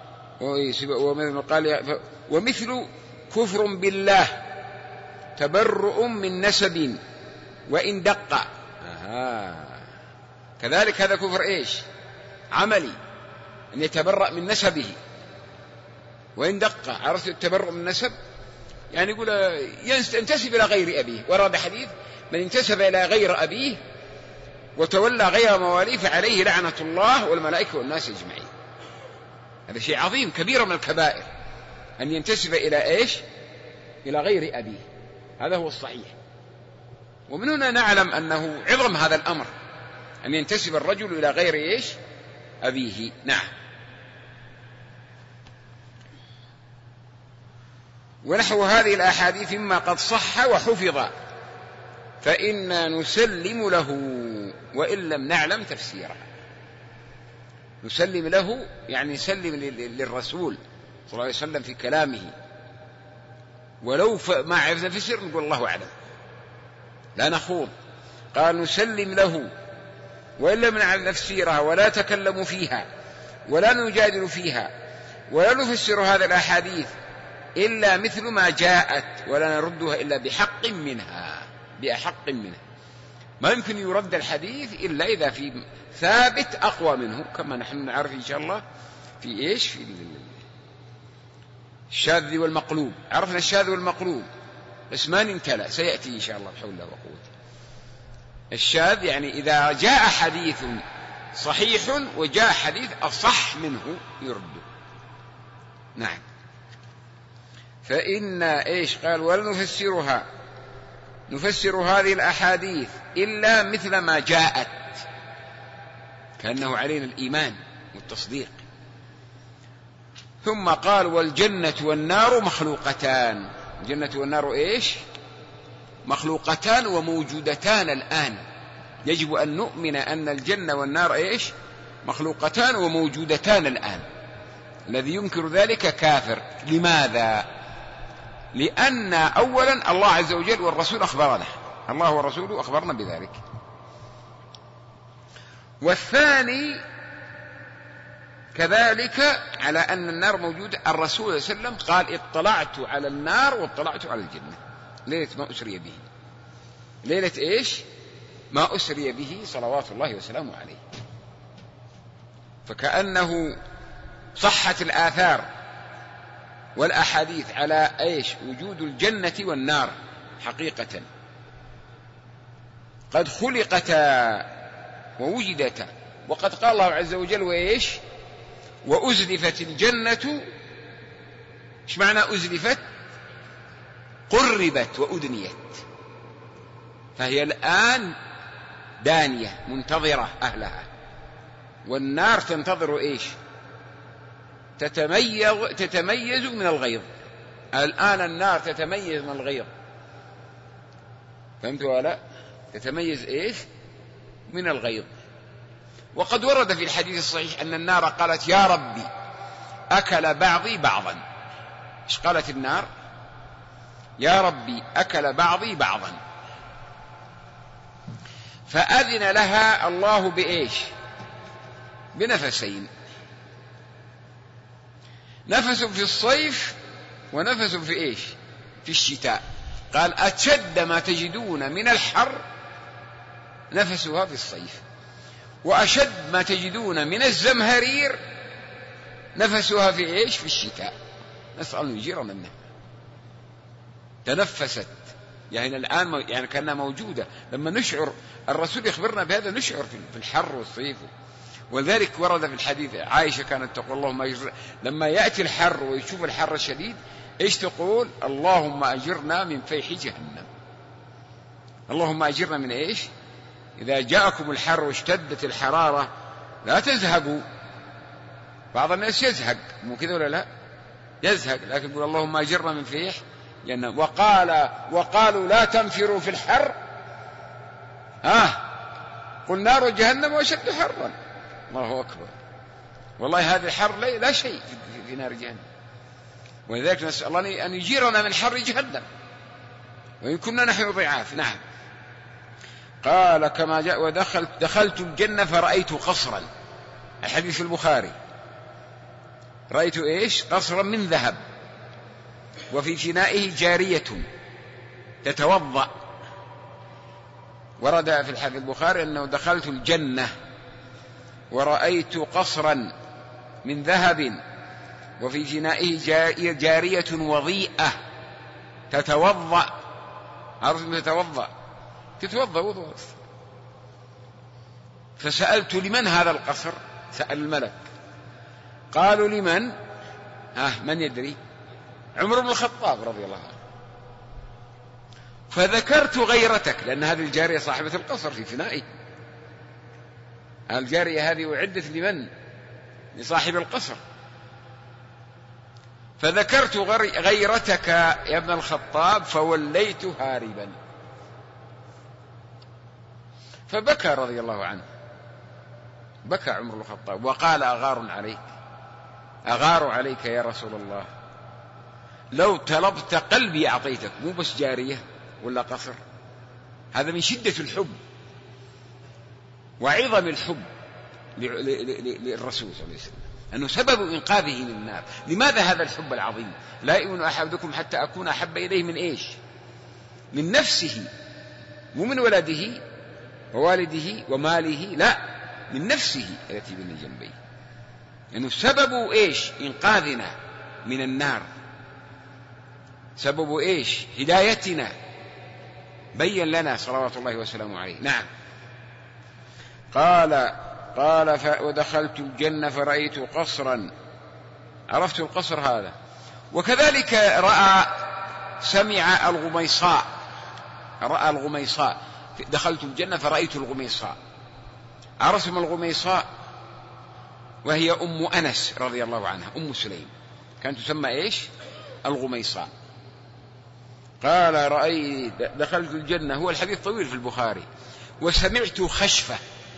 ومثل كفر بالله تبرؤ من نسب وإن دق. كذلك هذا كفر عملي، أن يتبرأ من نسبه وإن دق. عرفت التبرؤ من النسب؟ يعني يقول ينتسب إلى غير أبيه. ورد حديث: من انتسب إلى غير أبيه وتولى غير مواليه فعليه لعنة الله والملائكة والناس أجمعين. هذا شيء عظيم كبير من الكبائر، أن ينتسب إلى إلى غير أبيه. هذا هو الصحيح. ومن هنا نعلم أنه عظم هذا الأمر، أن ينتسب الرجل إلى غير أبيه. نعم. ونحو هذه الأحاديث مما قد صح وحفظ فإنا نسلم له وإن لم نعلم تفسيره. نسلم له يعني نسلم للرسول صلى الله عليه وسلم في كلامه، ولو ما عرفنا تفسير نقول الله أعلم، لا نخوض. قال نسلم له وإن لم نعلم تفسيرها ولا تكلموا فيها ولا نجادل فيها ولا نفسر هذه الأحاديث إلا مثل ما جاءت ولا نردها إلا بحق منها. ما يمكن يرد الحديث إلا إذا في ثابت أقوى منه، كما نحن نعرف إن شاء الله في الشاذ والمقلوب. عرفنا الشاذ والمقلوب بس ما ننتلى، سيأتي إن شاء الله بحول الله وقوته. الشاذ يعني إذا جاء حديث صحيح وجاء حديث أصح منه يرد. نعم. فإن قال ولا نفسر هذه الأحاديث إلا مثل ما جاءت، كأنه علينا الإيمان والتصديق. ثم قال والجنة والنار مخلوقتان. الجنة والنار مخلوقتان وموجودتان الآن. يجب أن نؤمن أن الجنة والنار مخلوقتان وموجودتان الآن. الذي ينكر ذلك كافر. لماذا؟ لأن أولا الله عز وجل والرسول أخبرنا، الله والرسول أخبرنا بذلك. والثاني كذلك على أن النار موجودة. الرسول صلى الله عليه وسلم قال اطلعت على النار واطلعت على الجنة ليلة ما أسري به. ليلة ما أسري به صلوات الله وسلامه عليه. فكأنه صحت الآثار والأحاديث على وجود الجنة والنار حقيقة، قد خلقتا ووجدتا. وقد قال الله عز وجل وأزلفت الجنة. ايش معنى أزلفت؟ قربت وأدنيت. فهي الآن دانية منتظرة أهلها، والنار تنتظر تتميز من الغيظ. الآن النار تتميز من الغيظ، فهمتوا ولا؟ تتميز من الغيظ. وقد ورد في الحديث الصحيح أن النار قالت يا ربي أكل بعضي بعضا. ايش قالت النار؟ يا ربي أكل بعضي بعضا. فأذن لها الله بنفسين، نفس في الصيف ونفس في الشتاء. قال أشد ما تجدون من الحر نفسها في الصيف، وأشد ما تجدون من الزمهرير نفسها في الشتاء. نسأل الله يجيرنا منها. تنفست يعني الآن كأنها موجودة. لما نشعر، الرسول يخبرنا بهذا، نشعر في الحر والصيف. ولذلك ورد في الحديث عائشة كانت تقول اللهم لما يأتي الحر ويشوف الحر الشديد تقول؟ اللهم أجرنا من فيح جهنم. اللهم أجرنا من إذا جاءكم الحر واشتدت الحرارة لا تزهقوا. بعض الناس يزهق، مو كذا ولا لا؟ يزهق، لكن يقول اللهم أجرنا من فيح جهنم. وقالوا لا تنفروا في الحر قل نار جهنم وأشد حرا. الله أكبر. والله هذا الحر لا شيء في نار جهنم. ولذلك نسأل الله أن يجيرنا من حر جهنم وإن كنا نحن ضعاف. نعم. قال كما جاء ودخلت الجنة فرأيت قصرا. الحديث البخاري. رأيت قصرا من ذهب وفي فنائه جارية تتوضأ. ورد في الحديث البخاري أنه دخلت الجنة ورأيت قصرا من ذهب وفي فنائه جارية وضيئة تتوضأ. عرفت تتوضأ وضوء. فسألت لمن هذا القصر؟ سأل الملك. قالوا لمن؟ من يدري؟ عمر بن الخطاب رضي الله عنه. فذكرت غيرتك، لأن هذه الجارية صاحبة القصر في فنائه. الجارية هذه أعدت لمن؟ لصاحب القصر. فذكرت غيرتك يا ابن الخطاب فوليت هاربا. فبكى رضي الله عنه، بكى عمر بن الخطاب وقال أغار عليك يا رسول الله، لو طلبت قلبي أعطيتك. مو بس جارية ولا قصر، هذا من شدة الحب وعظم الحب للرسول صلى الله عليه وسلم. أنه سبب إنقاذه من النار. لماذا هذا الحب العظيم؟ لا يؤمن أحدكم حتى أكون أحب إليه من إيش؟ من نفسه، مو من ولده ووالده وماله، لا، من نفسه التي بين جنبيه. لأنه سبب إيش؟ إنقاذنا من النار، سبب إيش؟ هدايتنا، بين لنا صلوات الله وسلامه عليه. نعم. قال ودخلت الجنة فرأيت قصرا، عرفت القصر هذا. وكذلك سمع الغميصاء، رأى الغميصاء، دخلت الجنة فرأيت الغميصاء. عرفتم الغميصاء؟ وهي أم أنس رضي الله عنها، أم سليم، كانت تسمى إيش؟ الغميصاء. قال رأيت دخلت الجنة، هو الحديث طويل في البخاري. وسمعت خشفة،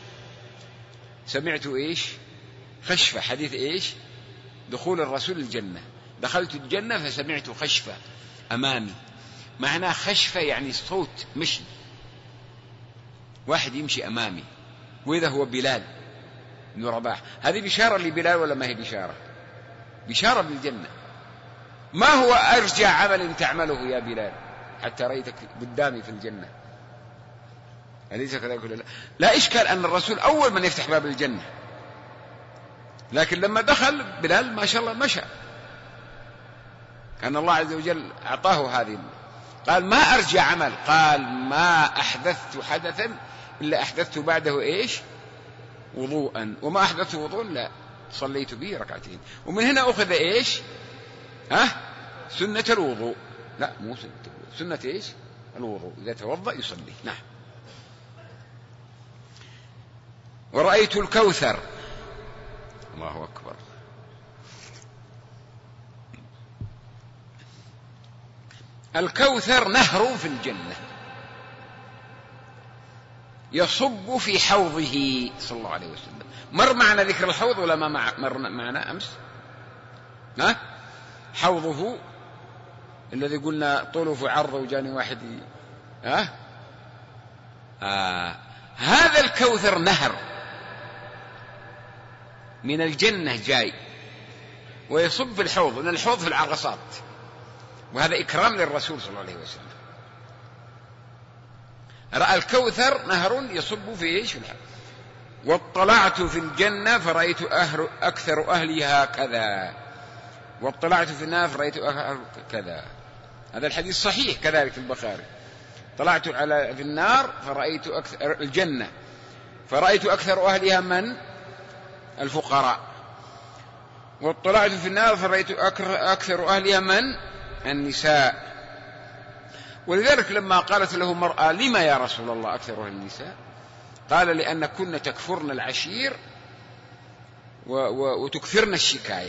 سمعت إيش؟ خشفة، حديث إيش؟ دخول الرسول الجنة. دخلت الجنة فسمعت خشفة أمامي. معناه خشفة يعني صوت مشي، واحد يمشي أمامي، وإذا هو بلال بن رباح. هذه بشارة لبلال ولا ما هي بشارة؟ بشارة بالجنة. ما هو أرجى عمل تعمله يا بلال حتى رأيتك قدامي في الجنة؟ أليس كذلك؟ لا إشكال أن الرسول أول من يفتح باب الجنة، لكن لما دخل بلال ما شاء الله مشى، كان الله عز وجل أعطاه هذه. قال ما أرجى عمل، قال ما أحدثت حدثا إلا أحدثت بعده إيش؟ وضوءا، وما أحدثت وضوء لا صليت به ركعتين. ومن هنا أخذ إيش؟ سنة الوضوء، لا مو سنة إيش؟ الوضوء، إذا توضأ يصلي. نعم. ورأيت الكوثر، الله أكبر. الكوثر نهر في الجنة يصب في حوضه صلى الله عليه وسلم. مر معنا ذكر الحوض ولا ما مر معنا أمس؟ حوضه الذي قلنا طوله في عرضه وجاني واحد هذا الكوثر نهر من الجنة جاي ويصب في الحوض، لأن الحوض في العرصات، وهذا إكرام للرسول صلى الله عليه وسلم. رأى الكوثر نهر يصب في إيش؟ في الحوض. واطلعت في الجنة فرأيت أكثر أهلها كذا، واطلعت في النار فرأيت كذا. هذا الحديث صحيح كذلك في البخاري. طلعت في النار فرأيت الجنة فرأيت أكثر أهلها من؟ الفقراء. واطلعت في النار فرأيت أكثر أهلها من؟ النساء. ولذلك لما قالت له مرأة لما يا رسول الله أكثر أهل النساء؟ قال لأن كن تكفرن العشير وتكثرن الشكاية.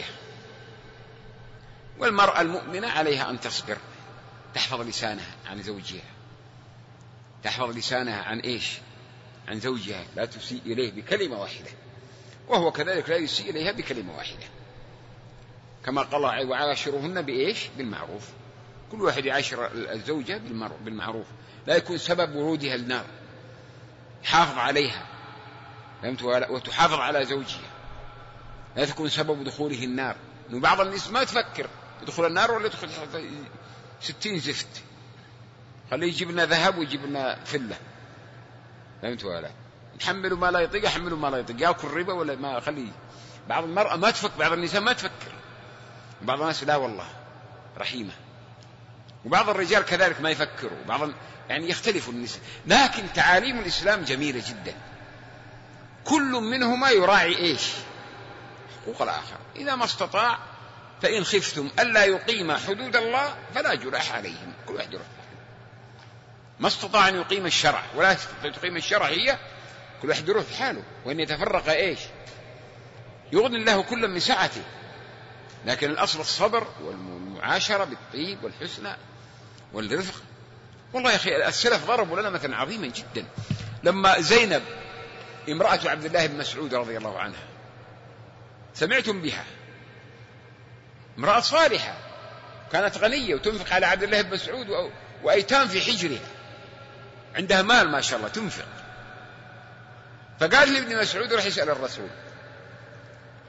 والمرأة المؤمنة عليها أن تصبر، تحفظ لسانها عن زوجها، تحفظ لسانها عن إيش؟ عن زوجها، لا تسيء إليه بكلمة واحدة، وهو كذلك لا يسيء إليها بكلمة واحدة، كما قال الله وعاشرهن بإيش؟ بالمعروف. كل واحد يعاشر الزوجة بالمعروف، لا يكون سبب ورودها النار، حافظ عليها وتحافظ على زوجها، لا تكون سبب دخوله النار. إنه بعض الناس ما تفكر يدخل النار ولا يدخل 60 زفت، خليه يجيب لنا ذهب ويجيب لنا فلة، فهمت ولا؟ نحمله ما لا يطيق، يحمله ما لا يطيق، يأكل ربا ولا ما خليه. بعض المرأة ما تفكر، بعض النساء ما تفكر، بعض الناس لا والله رحيمة، وبعض الرجال كذلك ما يفكروا، يعني يختلف النساء. لكن تعاليم الإسلام جميلة جدا، كل منهما يراعي إيش؟ حقوق الآخر. إذا ما استطاع فإن خفتم ألا يقيم حدود الله فلا جناح عليهم، كل واحد يروح ما استطاع أن يقيم الشرع ولا تقيم الشرع هي، كل واحد يروح في حاله، وإن يتفرق إيش؟ يغني الله كل من سعته. لكن الأصل الصبر والمعاشرة بالطيب والحسنى والرفق. والله يا أخي السلف ضربوا لنا مثلا عظيما جدا. لما زينب امرأة عبد الله بن مسعود رضي الله عنها، سمعتم بها، امرأة صالحة كانت غنية وتنفق على عبد الله بن مسعود وأيتام في حجرها، عندها مال ما شاء الله تنفق. فقال لابن مسعود راح يسأل الرسول،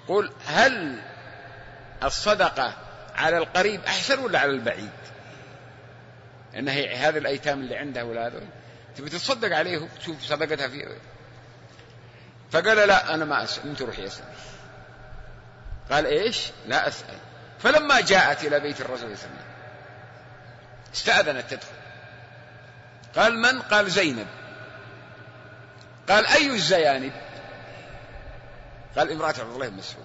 قل هل الصدقة على القريب أحسن ولا على البعيد؟ إن هذه الأيتام اللي عنده ولا هذول تبي تتصدق عليه تشوف صدقتها فيه. فقال لا أنا ما أسأل، أنت روحي أسأل. قال إيش؟ لا أسأل. فلما جاءت إلى بيت الرسول صلى الله عليه وسلم استأذنت تدخل. قال من؟ قال زينب. قال أي الزيانب؟ قال امرأة عبد الله بن مسعود.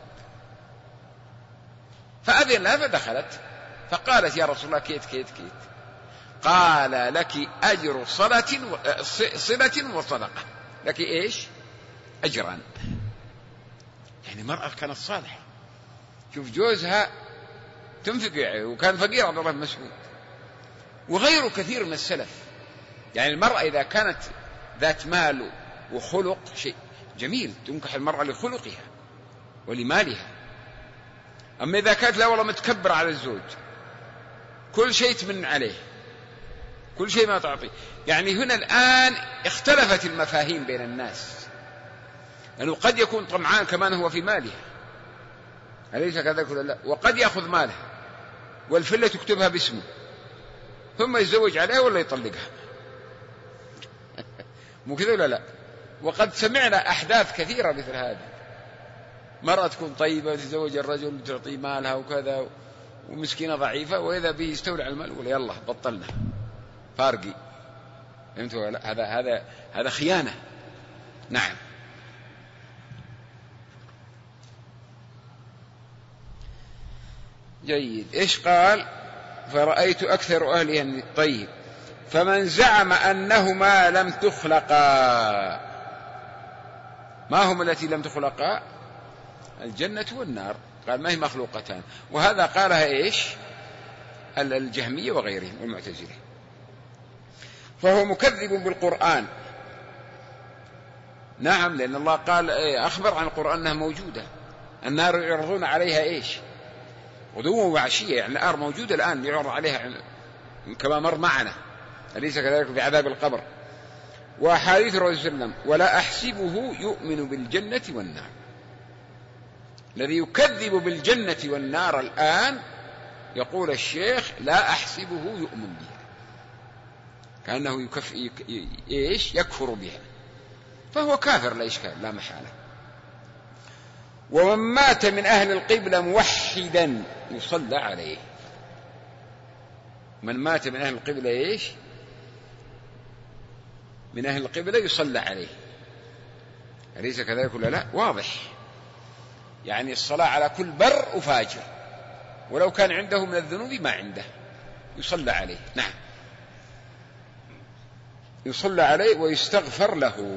فأذن لها فدخلت فقالت يا رسول الله كيت كيت كيت. قال لك أجر صلة وصدقة، لك إيش؟ أجران. يعني مرأة كانت صالحة، شوف جوزها تنفق وكان فقير عبد الله بن مسعود وغيره كثير من السلف. يعني المرأة إذا كانت ذات مال وخلق شيء جميل تنكح المرأة لخلقها ولمالها. أما إذا كانت لا والله متكبر على الزوج كل شيء تمن عليه كل شيء ما تعطيه. يعني هنا الآن اختلفت المفاهيم بين الناس، لأنه قد يكون طمعان كمان هو في مالها أليس كذلك ولا لا؟ وقد يأخذ مالها والفلة تكتبها باسمه ثم يتزوج عليها ولا يطلقها مو كذا ولا لا؟ وقد سمعنا أحداث كثيرة مثل هذه، مرأة تكون طيبة وتتزوج الرجل وتعطي مالها وكذا ومسكينة ضعيفة وإذا به يستولي على المال ولا يلا بطلنا فارقي. فهمتوا ولا لا؟ هذا خيانة. نعم. جيد. إيش قال؟ فرأيت أكثر أهلها. طيب فمن زعم أنهما لم تخلقا، ما هم التي لم تخلقا؟ الجنة والنار. قال ما هي مخلوقتان، وهذا قالها إيش؟ الجهمية وغيرهم والمعتزلة. فهو مكذب بالقرآن. نعم، لأن الله قال أخبر عن القرآن أنها موجودة. النار يعرضون عليها إيش؟ غدوا وعشية، يعني النار موجودة الآن يعرض عليها كما مر معنا أليس كذلك في عذاب القبر. وحديث الرسول صلى الله عليه وسلم ولا أحسبه يؤمن بالجنة والنار. الذي يكذب بالجنة والنار الآن يقول الشيخ لا أحسبه يؤمن بها، كأنه يكفر بها، فهو كافر لا إشكال لا محالة. ومن مات من أهل القبلة موحدا يصلى عليه. من مات من أهل القبلة إيش؟ من أهل القبلة يصلى عليه، أليس كذلك ولا لا؟ واضح. يعني الصلاة على كل بر وفاجر ولو كان عنده من الذنوب ما عنده يصلى عليه. نعم، يصلى عليه ويستغفر له.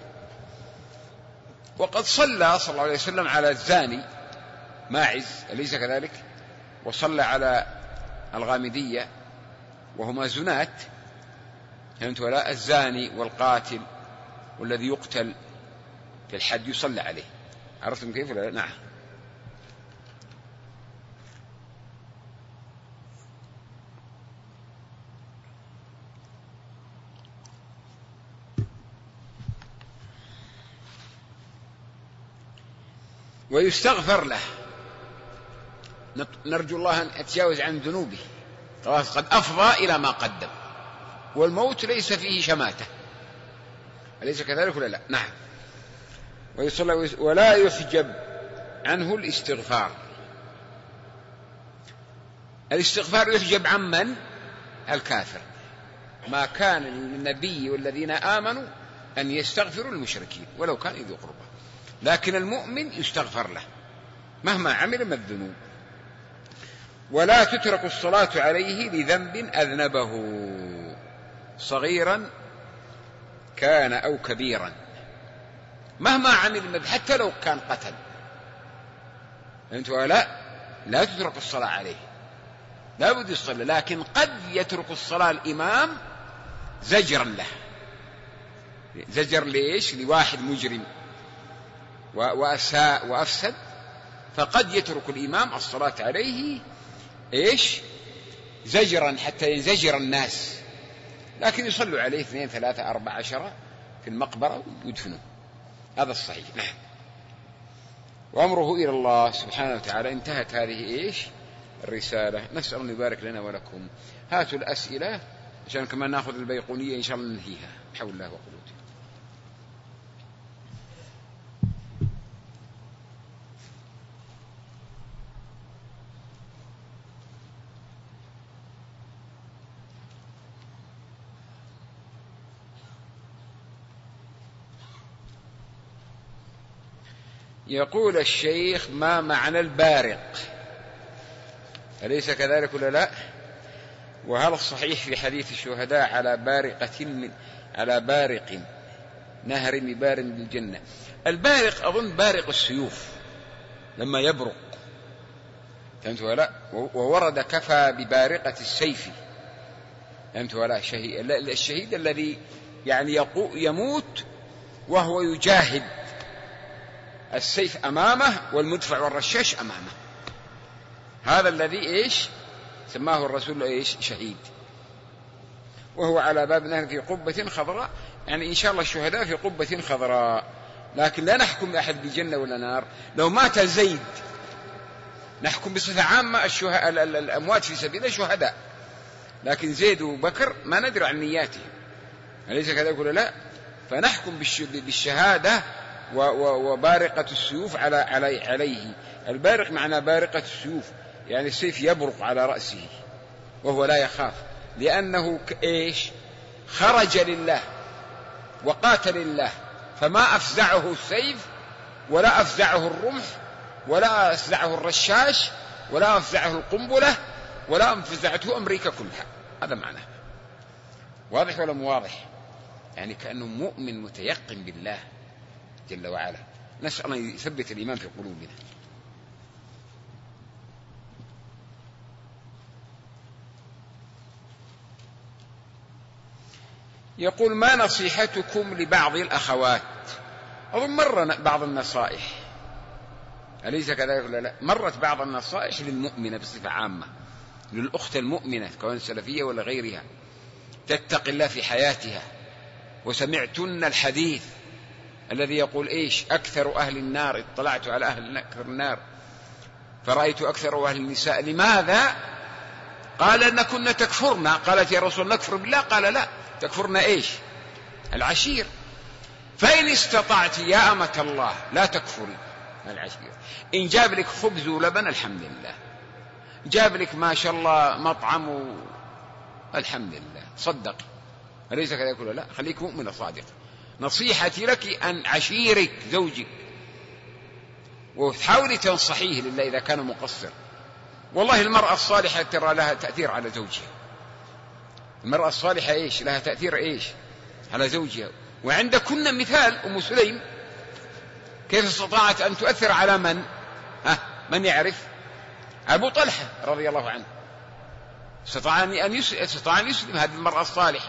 وقد صلى صلى الله عليه وسلم على الزاني ماعز أليس كذلك، وصلى على الغامدية وهما زنات. فهمت ولا؟ الزاني والقاتل والذي يقتل في الحد يصلى عليه. عرفتم كيف ولا؟ نعم. ويستغفر له. نرجو الله أن يتجاوز عن ذنوبه، خلاص قد أفضى إلى ما قدم، والموت ليس فيه شماتة أليس كذلك ولا لا؟ نعم. ولا يحجب عنه الاستغفار. الاستغفار يحجب عن من؟ الكافر. ما كان للنبي والذين آمنوا أن يستغفروا المشركين ولو كان ذو قربى، لكن المؤمن يستغفر له مهما عمل من الذنوب. ولا تترك الصلاة عليه لذنب أذنبه صغيرا كان أو كبيرا، مهما عمل حتى لو كان قتل. أنتوا لا تترك الصلاة عليه، لا بد يصلي، لكن قد يترك الصلاة الإمام زجرا له. زجر ليش؟ لواحد مجرم وأساء وأفسد، فقد يترك الإمام الصلاة عليه إيش؟ زجرا حتى ينزجر الناس، لكن يصلوا عليه 2 3 14 في المقبرة ويدفنوا. هذا الصحيح. نعم. وأمره إلى الله سبحانه وتعالى. انتهت هذه الرسالة. نسأل أن يبارك لنا ولكم. هاتوا الأسئلة عشان كمان نأخذ البيقونية إن شاء الله ننهيها بحول الله وقوته. يقول الشيخ: ما معنى البارق؟ أليس كذلك ولا لا؟ وهل الصحيح في حديث الشهداء على بارق نهر مبار بالجنة؟ البارق أظن بارق السيوف لما يبرق، فهمت ولا؟ وورد كفى ببارقة السيف، فهمت ولا؟ الشهيد الذي يعني يموت وهو يجاهد، السيف أمامه والمدفع والرشاش أمامه، هذا الذي سماه الرسول شهيد، وهو على باب نهر في قبة خضراء. يعني إن شاء الله الشهداء في قبة خضراء، لكن لا نحكم بأحد بجنة ولا نار. لو مات زيد نحكم بصفة عامة الأموات في سبيل شهداء، لكن زيد وبكر ما ندري عن نياتهم، أليس كذلك ولا لا؟ فنحكم بالشهادة وبارقة السيوف عليه. البارق معنى بارقة السيوف، يعني السيف يبرق على رأسه وهو لا يخاف، لأنه خرج لله وقاتل الله، فما أفزعه السيف ولا أفزعه الرمح ولا أفزعه الرشاش ولا أفزعه القنبلة ولا أفزعته أمريكا كلها. هذا معناه. واضح ولا مو واضح؟ يعني كأنه مؤمن متيقن بالله جل وعلا. نسأل أن يثبت الإيمان في قلوبنا. يقول: ما نصيحتكم لبعض الأخوات؟ أظن مر بعض النصائح، أليس كذلك ولا لا؟ مرت بعض النصائح للمؤمنة بصفة عامة، للأخت المؤمنة كون سلفية ولا غيرها، تتقي الله في حياتها. وسمعتن الحديث الذي يقول أكثر أهل النار، اطلعت على أهل أكثر النار فرأيت أكثر أهل النساء. لماذا؟ قال: أن كنا تكفرنا. قالت: يا رسول نكفر بالله؟ قال: لا، تكفرنا العشير. فإن استطعت يا أمة الله لا تكفري العشير. إن جاب لك خبز ولبن الحمد لله، جاب لك ما شاء الله مطعم الحمد لله، صدق. أليس كذلك ولا لا؟ خليك مؤمنة صادقة. نصيحتي لك أن عشيرك زوجك، وتحاولي تنصحيه لله إذا كان مقصر. والله المرأة الصالحة ترى لها تأثير على زوجها. المرأة الصالحة لها تأثير على زوجها. وعندكن مثال أم سليم كيف استطاعت أن تؤثر على من يعرف؟ أبو طلحة رضي الله عنه استطاع أن يسلم هذه المرأة الصالحة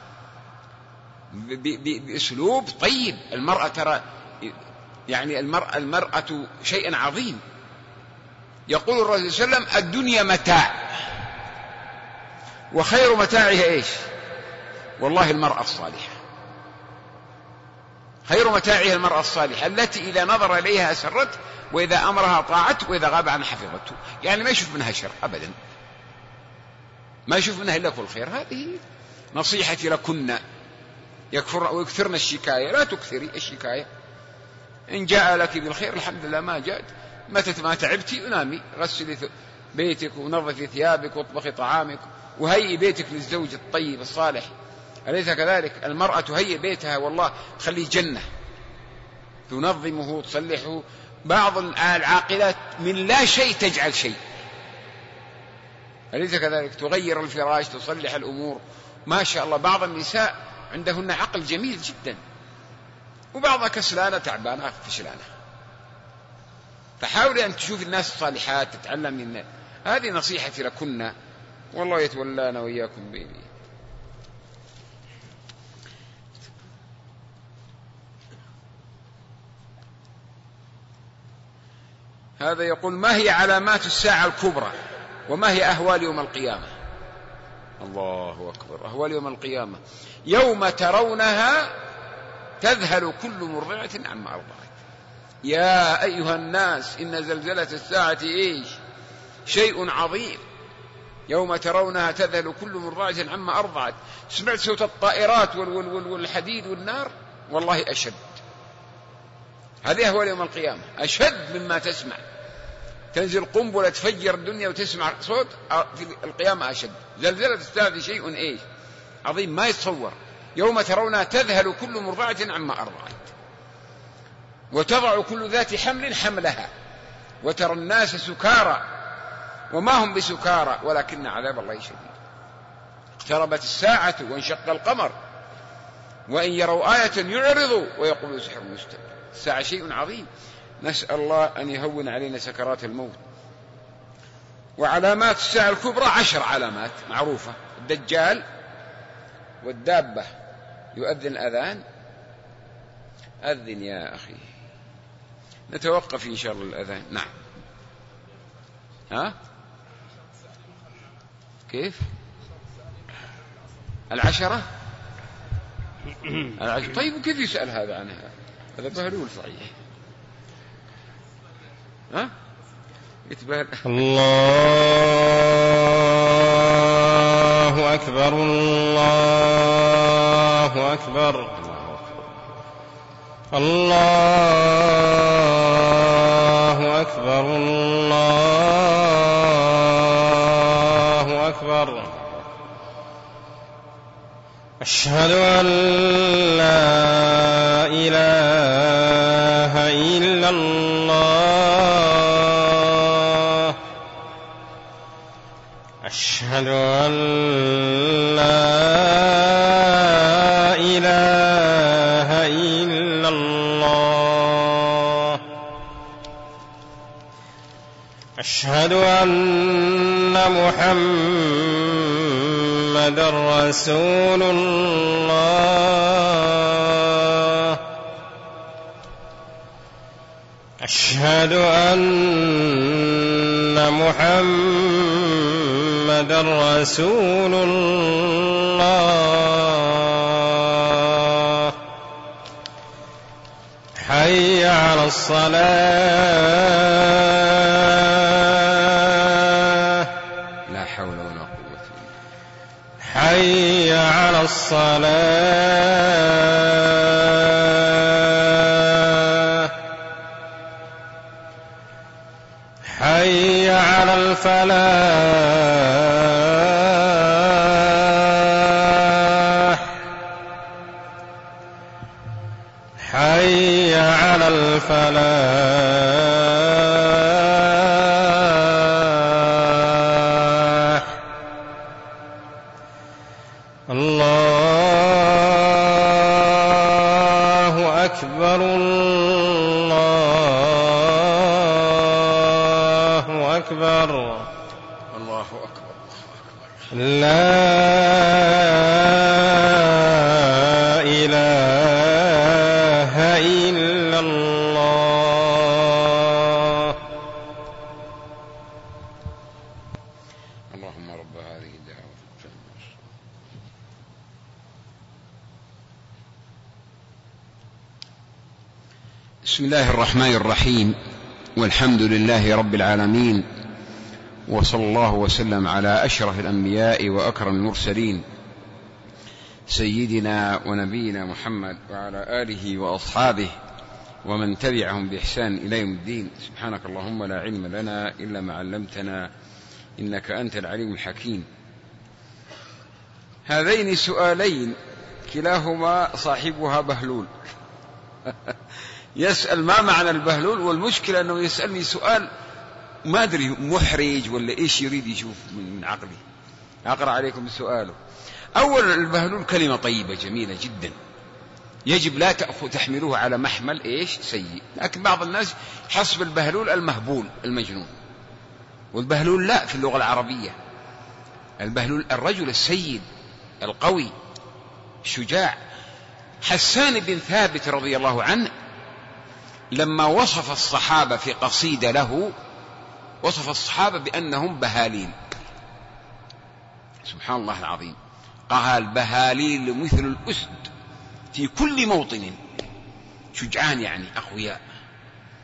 بأسلوب طيب. المرأة ترى يعني المرأة شيء عظيم. يقول الرسول صلى الله عليه وسلم: الدنيا متاع وخير متاعها والله المرأة الصالحة. خير متاعها المرأة الصالحة التي إذا نظر إليها أسرته، وإذا أمرها طاعته، وإذا غاب عنها حفظته. يعني ما يشوف منها شر أبدا، ما يشوف منها إلا كل خير. هذه نصيحتي لكن. ويكثرن الشكاية، لا تكثري الشكاية. إن جاء لك بالخير الحمد لله، ما جاءت متى ما تعبتي نامي، غسلي بيتك ونظفي ثيابك واطبخي طعامك وهيئي بيتك للزوج الطيب الصالح. أليس كذلك؟ المرأة تهيئ بيتها والله تخليه جنة، تنظمه وتصلحه. بعض العاقلات من لا شيء تجعل شيء، أليس كذلك؟ تغير الفراش، تصلح الأمور، ما شاء الله. بعض النساء عندهن عقل جميل جدا، وبعضها كسلانة تعبانة فشلانة. فحاولي أن تشوف الناس الصالحات، تتعلم من الناس. هذه نصيحتي لكن، والله يتولانا وإياكم بيدي. هذا يقول: ما هي علامات الساعة الكبرى؟ وما هي أهوال يوم القيامة؟ الله أكبر. أهوال يوم القيامة: يوم ترونها تذهل كل مرضعة عما أرضعت يا أيها الناس إن زلزلة الساعة إيش؟ شيء عظيم، يوم ترونها تذهل كل مرضعة عما أرضعت. سمعت صوت الطائرات والحديد والنار؟ والله أشد. هذه هو يوم القيامة أشد مما تسمع. تنزل قنبلة تفجر الدنيا وتسمع صوت، في القيامة أشد. زلزلة الساعة شيء إيش؟ عظيم ما يتصور. يوم ترونها تذهل كل مرضعة عما أرضعت وتضع كل ذات حمل حملها وترى الناس سكارى وما هم بسكارى ولكن عذاب الله شديد. اقتربت الساعة وانشق القمر وإن يروا آية يعرضوا ويقولوا سحر مستمر. الساعة شيء عظيم، نسأل الله أن يهون علينا سكرات الموت. وعلامات الساعة الكبرى 10 علامات معروفة: الدجال، والدابة يؤذن الأذان. أذن يا أخي، نتوقف إن شاء الله الأذان. نعم. ها كيف 10؟ طيب وكيف يسأل هذا عنها؟ هذا بهلول صحيح. ها يتبهل. الله أكبر الله أكبر الله أكبر الله أكبر. أشهد أن لا إله إلا الله. أشهد أن لا إله إلا الله. أشهد أن محمدًا رسول الله. أشهد أن محمدًا رسول الله. حي على الصلاة. لا حول ولا قوة. حي على الصلاة. حي على الفلاح. حي على الفلاح. الله أكبر الله أكبر. الله أكبر. لا إله إلا الله. اللهم رب هذه الدعوة. بسم الله الرحمن الرحيم، والحمد لله رب العالمين، وصلى الله وسلم على أشرف الأنبياء وأكرم المرسلين سيدنا ونبينا محمد وعلى آله وأصحابه ومن تبعهم بإحسان إلى يوم الدين. سبحانك اللهم لا علم لنا إلا ما علمتنا إنك أنت العليم الحكيم. هذين سؤالين كلاهما صاحبها بهلول يسأل ما معنى البهلول، والمشكلة أنه يسألني سؤال ما أدري محرج ولا إيش يريد يشوف من عقلي. أقرأ عليكم سؤاله. أولا، البهلول كلمة طيبة جميلة جدا، يجب لا تحملوه على محمل إيش سيء، لكن بعض الناس حسب البهلول المهبول المجنون، والبهلول لا في اللغة العربية. البهلول الرجل السيد القوي الشجاع. حسان بن ثابت رضي الله عنه لما وصف الصحابة في قصيدة له، وصف الصحابة بأنهم بهاليل. سبحان الله العظيم، قال بهاليل مثل الأسد في كل موطن، شجعان يعني أقوياء.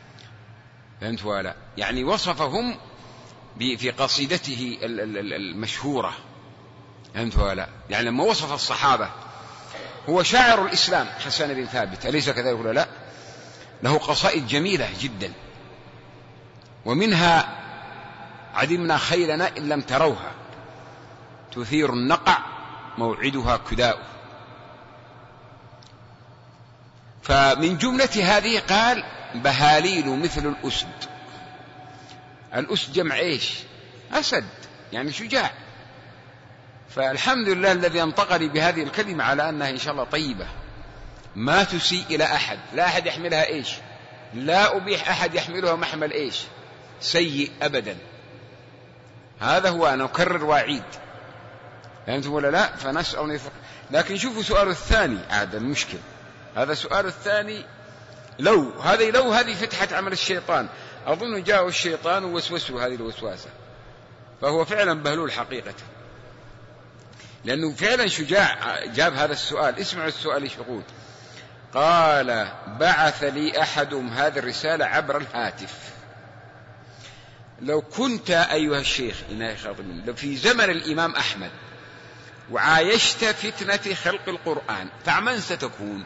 فهمت ولا؟ يعني وصفهم في قصيدته المشهورة، فهمت ولا؟ يعني لما وصف الصحابة، هو شاعر الإسلام حسان بن ثابت، أليس كذلك ولا لا؟ له قصائد جميلة جدا، ومنها عدمنا خيلنا إن لم تروها تثير النقع موعدها كداء. فمن جملة هذه قال بهاليل مثل الأسد. الأسد جمع إيش؟ أسد، يعني شجاع. فالحمد لله الذي انطقني بهذه الكلمة على أنها إن شاء الله طيبة، ما تسيء إلى أحد، لا أحد يحملها إيش، لا أبيح أحد يحملها محمل إيش سيء أبدا. هذا هو، أنا أكرر وأعيد، فهمتم ولا لا؟ فنسأل أن يفق. لكن شوفوا سؤال الثاني، هذا المشكل، هذا سؤال الثاني. لو هذه فتحت عمل الشيطان، أظن جاءه الشيطان ووسوسه هذه الوسواسة، فهو فعلا بهلول حقيقة، لأنه فعلا شجاع جاب هذا السؤال. اسمعوا السؤال ايش يقول. قال بعث لي أحدهم هذه الرسالة عبر الهاتف. لو كنت أيها الشيخ لو في زمن الإمام أحمد وعايشت فتنة خلق القرآن فمن ستكون؟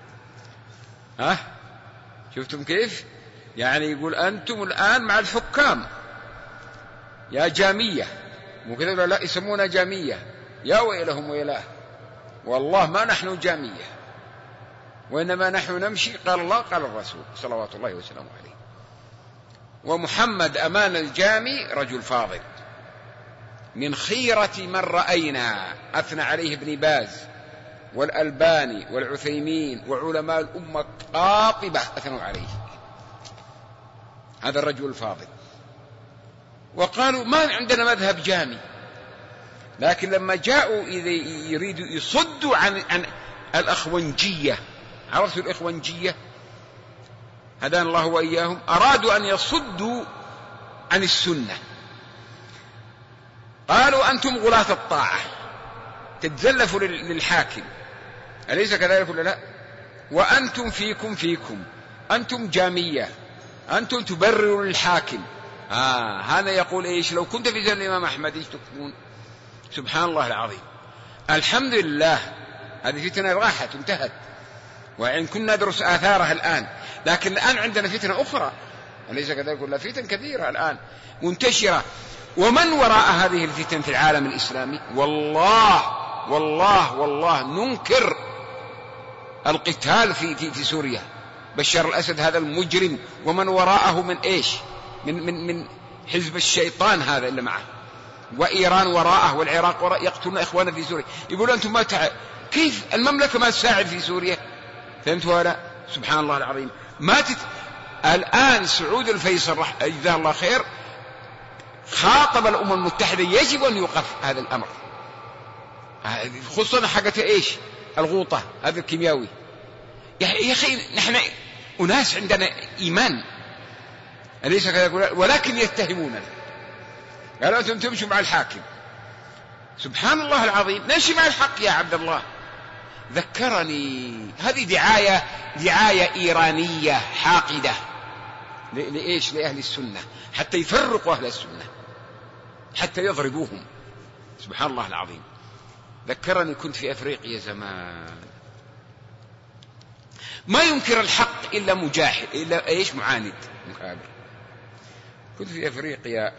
شفتم كيف؟ يعني يقول أنتم الآن مع الحكام يا جامية، مو كذا لا يسمونا جامية، يا ويلهم ويلاه، والله ما نحن جامية، وإنما نحن نمشي قال الله قال الرسول صلوات الله وسلامه عليه. ومحمد أمان الجامي رجل فاضل من خيرة من رأينا، أثنى عليه ابن باز والألباني والعثيمين وعلماء الأمة قاطبة أثنوا عليه، هذا الرجل الفاضل. وقالوا ما عندنا مذهب جامي، لكن لما جاءوا إذا يريدوا يصدوا عن الأخونجية، عرفتوا الأخونجية؟ هدانا الله وإياهم، أرادوا أن يصدوا عن السنة. قالوا أنتم غلاة الطاعة تتزلفوا للحاكم، أليس كذلك ولا لا؟ وأنتم فيكم أنتم جامية، أنتم تبرروا للحاكم. هذا يقول إيش؟ لو كنت في زمن الإمام أحمد إيش تكون؟ سبحان الله العظيم. الحمد لله هذه فتنة راحت انتهت، وإن كنا ندرس آثارها الآن، لكن الآن عندنا فتنة أخرى، أليس كذلك ولا؟ فتن كثيرة الآن منتشرة. ومن وراء هذه الفتن في العالم الإسلامي؟ والله ننكر القتال في سوريا. بشار الأسد هذا المجرم، ومن وراءه من إيش؟ من حزب الشيطان هذا اللي معه، وإيران وراءه، والعراق وراءه، يقتلون إخوانا في سوريا. يقولون أنتم ما كيف المملكة ما تساعد في سوريا؟ فهمتوا ولا؟ سبحان الله العظيم. الآن سعود الفيصل جزاه الله خير خاطب الأمم المتحدة، يجب أن يوقف هذا الأمر، خصوصا حقته إيش؟ الغوطة هذا الكيمياوي. يا أخي نحن أناس عندنا إيمان، أليس كذلك؟ ولكن يتهموننا، قالوا أنتم تمشوا مع الحاكم. سبحان الله العظيم، نمشي مع الحق يا عبد الله. ذكرني هذه دعاية إيرانية حاقدة لإيش؟ لأهل السنة، حتى يفرقوا أهل السنة، حتى يضربوهم. سبحان الله العظيم. ذكرني كنت في أفريقيا زمان، ما ينكر الحق إلا مجاهد، إلا إيش؟ معاند مكابر. كنت في أفريقيا،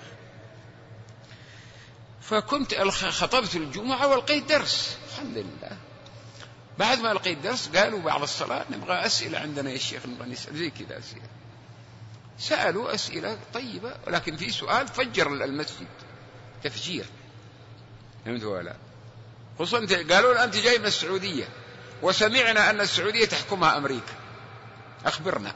فكنت خطبت الجمعة والقيت درس، الحمد لله. بعد ما لقيت درس قالوا بعد الصلاة نبغى أسئلة عندنا يا شيخ، نبغى نسأل زي كذا أسئلة. سألوا أسئلة طيبة، ولكن في سؤال فجر المسجد تفجير، فهمت ولا؟ خصوصا قالوا أنت جاي من السعودية، وسمعنا أن السعودية تحكمها أمريكا، أخبرنا.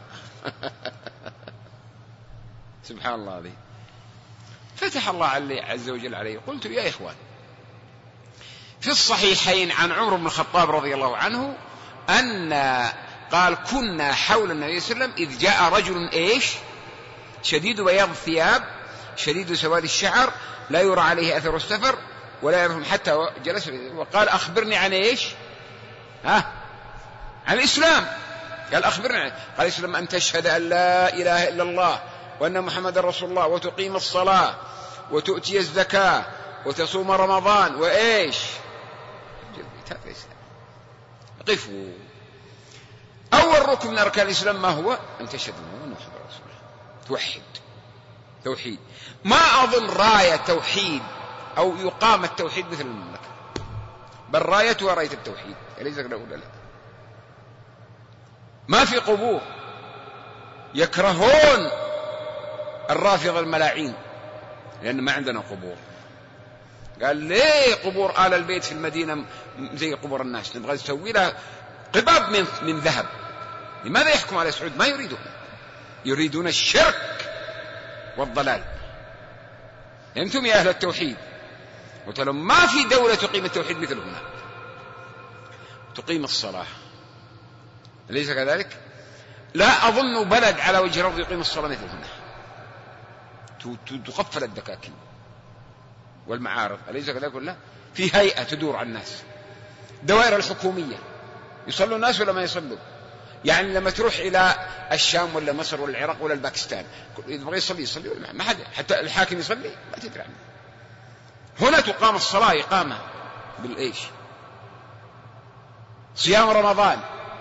سبحان الله عليه. فتح الله عز وجل عليه. قلت يا إخوان، في الصحيحين عن عمر بن الخطاب رضي الله عنه أن قال كنا حول النبي صلى الله عليه وسلم إذ جاء رجل إيش؟ شديد بياض الثياب شديد سواد الشعر لا يرى عليه أثر السفر ولا يعرفهم، حتى جلس وقال أخبرني عن إيش؟ عن الإسلام. قال أخبرني قال الإسلام أن تشهد أن لا إله إلا الله وأن محمد رسول الله، وتقيم الصلاة وتؤتي الزكاة وتصوم رمضان وإيش. قفوا. أول ركن من أركان الإسلام ما هو؟ أن تشهد أن محمد رسول الله، توحد، توحيد. ما أظن راية توحيد أو يقام التوحيد مثل المملكة، بل رايتها راية التوحيد، أليس كذلك ولا لا؟ ما في قبور، يكرهون الرافضة الملاعين لأن ما عندنا قبور. قال ليه قبور آل البيت في المدينة زي قبور الناس؟ نبغى نسوي لها قباب من ذهب. لماذا يحكم على سعود؟ ما يريدون الشرك والضلال. أنتم يا أهل التوحيد قلت لهم ما في دولة تقيم التوحيد مثل هنا، تقيم الصلاة، أليس كذلك؟ لا أظن بلد على وجه الأرض يقيم الصلاة مثل هنا. تقفل الدكاكين والمعارض، أليس كذلك ولا؟ في هيئة تدور على الناس، دوائر الحكومية يصلوا الناس ولا ما يصلوا؟ يعني لما تروح إلى الشام ولا مصر ولا العراق ولا الباكستان يبغى يصلي ولا ما حد، حتى الحاكم يصلي ما تدري عنه. هنا تقام الصلاة إقامة بالإيش؟ صيام رمضان،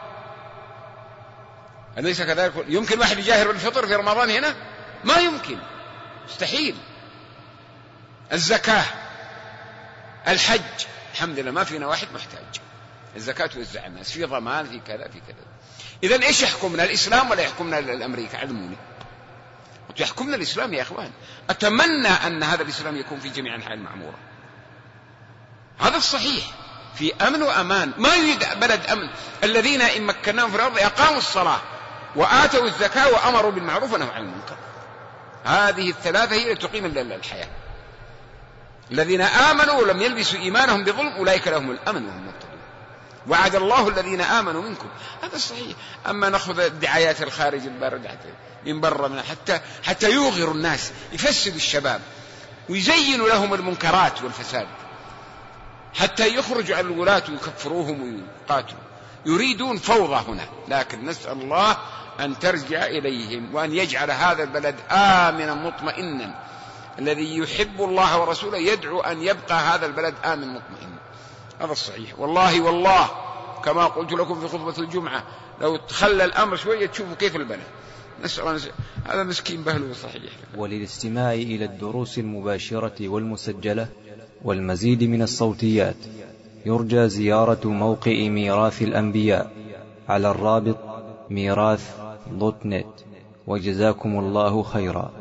أليس كذلك؟ يمكن واحد يجاهر بالفطر في رمضان هنا؟ ما يمكن، مستحيل. الزكاة، الحج، الحمد لله ما فينا واحد محتاج، الزكاة توزع الناس، في ضمان، في كذا في كذا. إذن إيش يحكمنا، الإسلام ولا يحكمنا الأمريكا؟ علموني. يحكمنا الإسلام يا إخوان. أتمنى أن هذا الإسلام يكون في جميع أنحاء المعمورة، هذا الصحيح، في أمن وأمان. ما يريد بلد أمن. الذين إن مكناهم في الأرض أقاموا الصلاة وآتوا الزكاة وأمروا بالمعروف ونهوا عن المنكر. هذه الثلاثة هي التي تقيم الحياة. الذين آمنوا ولم يلبسوا إيمانهم بظلم أولئك لهم الأمن وهم مهتدون. وعد الله الذين آمنوا منكم، هذا صحيح. أما نأخذ الدعايات الخارج البارد من برا حتى يوغروا الناس، يفسدوا الشباب ويزينوا لهم المنكرات والفساد، حتى يخرجوا على الولاة ويكفروهم ويقاتلوا. يريدون فوضى هنا، لكن نسأل الله أن ترجع إليهم وأن يجعل هذا البلد آمنا مطمئنا. الذي يحب الله ورسوله يدعو أن يبقى هذا البلد آمن مطمئن، هذا الصحيح. والله كما قلت لكم في خطبة الجمعة، لو تخلى الأمر شوية تشوفوا كيف البلد. نسأل هذا مسكين بهله صحيح. وللاستماع إلى الدروس المباشرة والمسجلة والمزيد من الصوتيات يرجى زيارة موقع ميراث الأنبياء على الرابط ميراث.net. وجزاكم الله خيرا.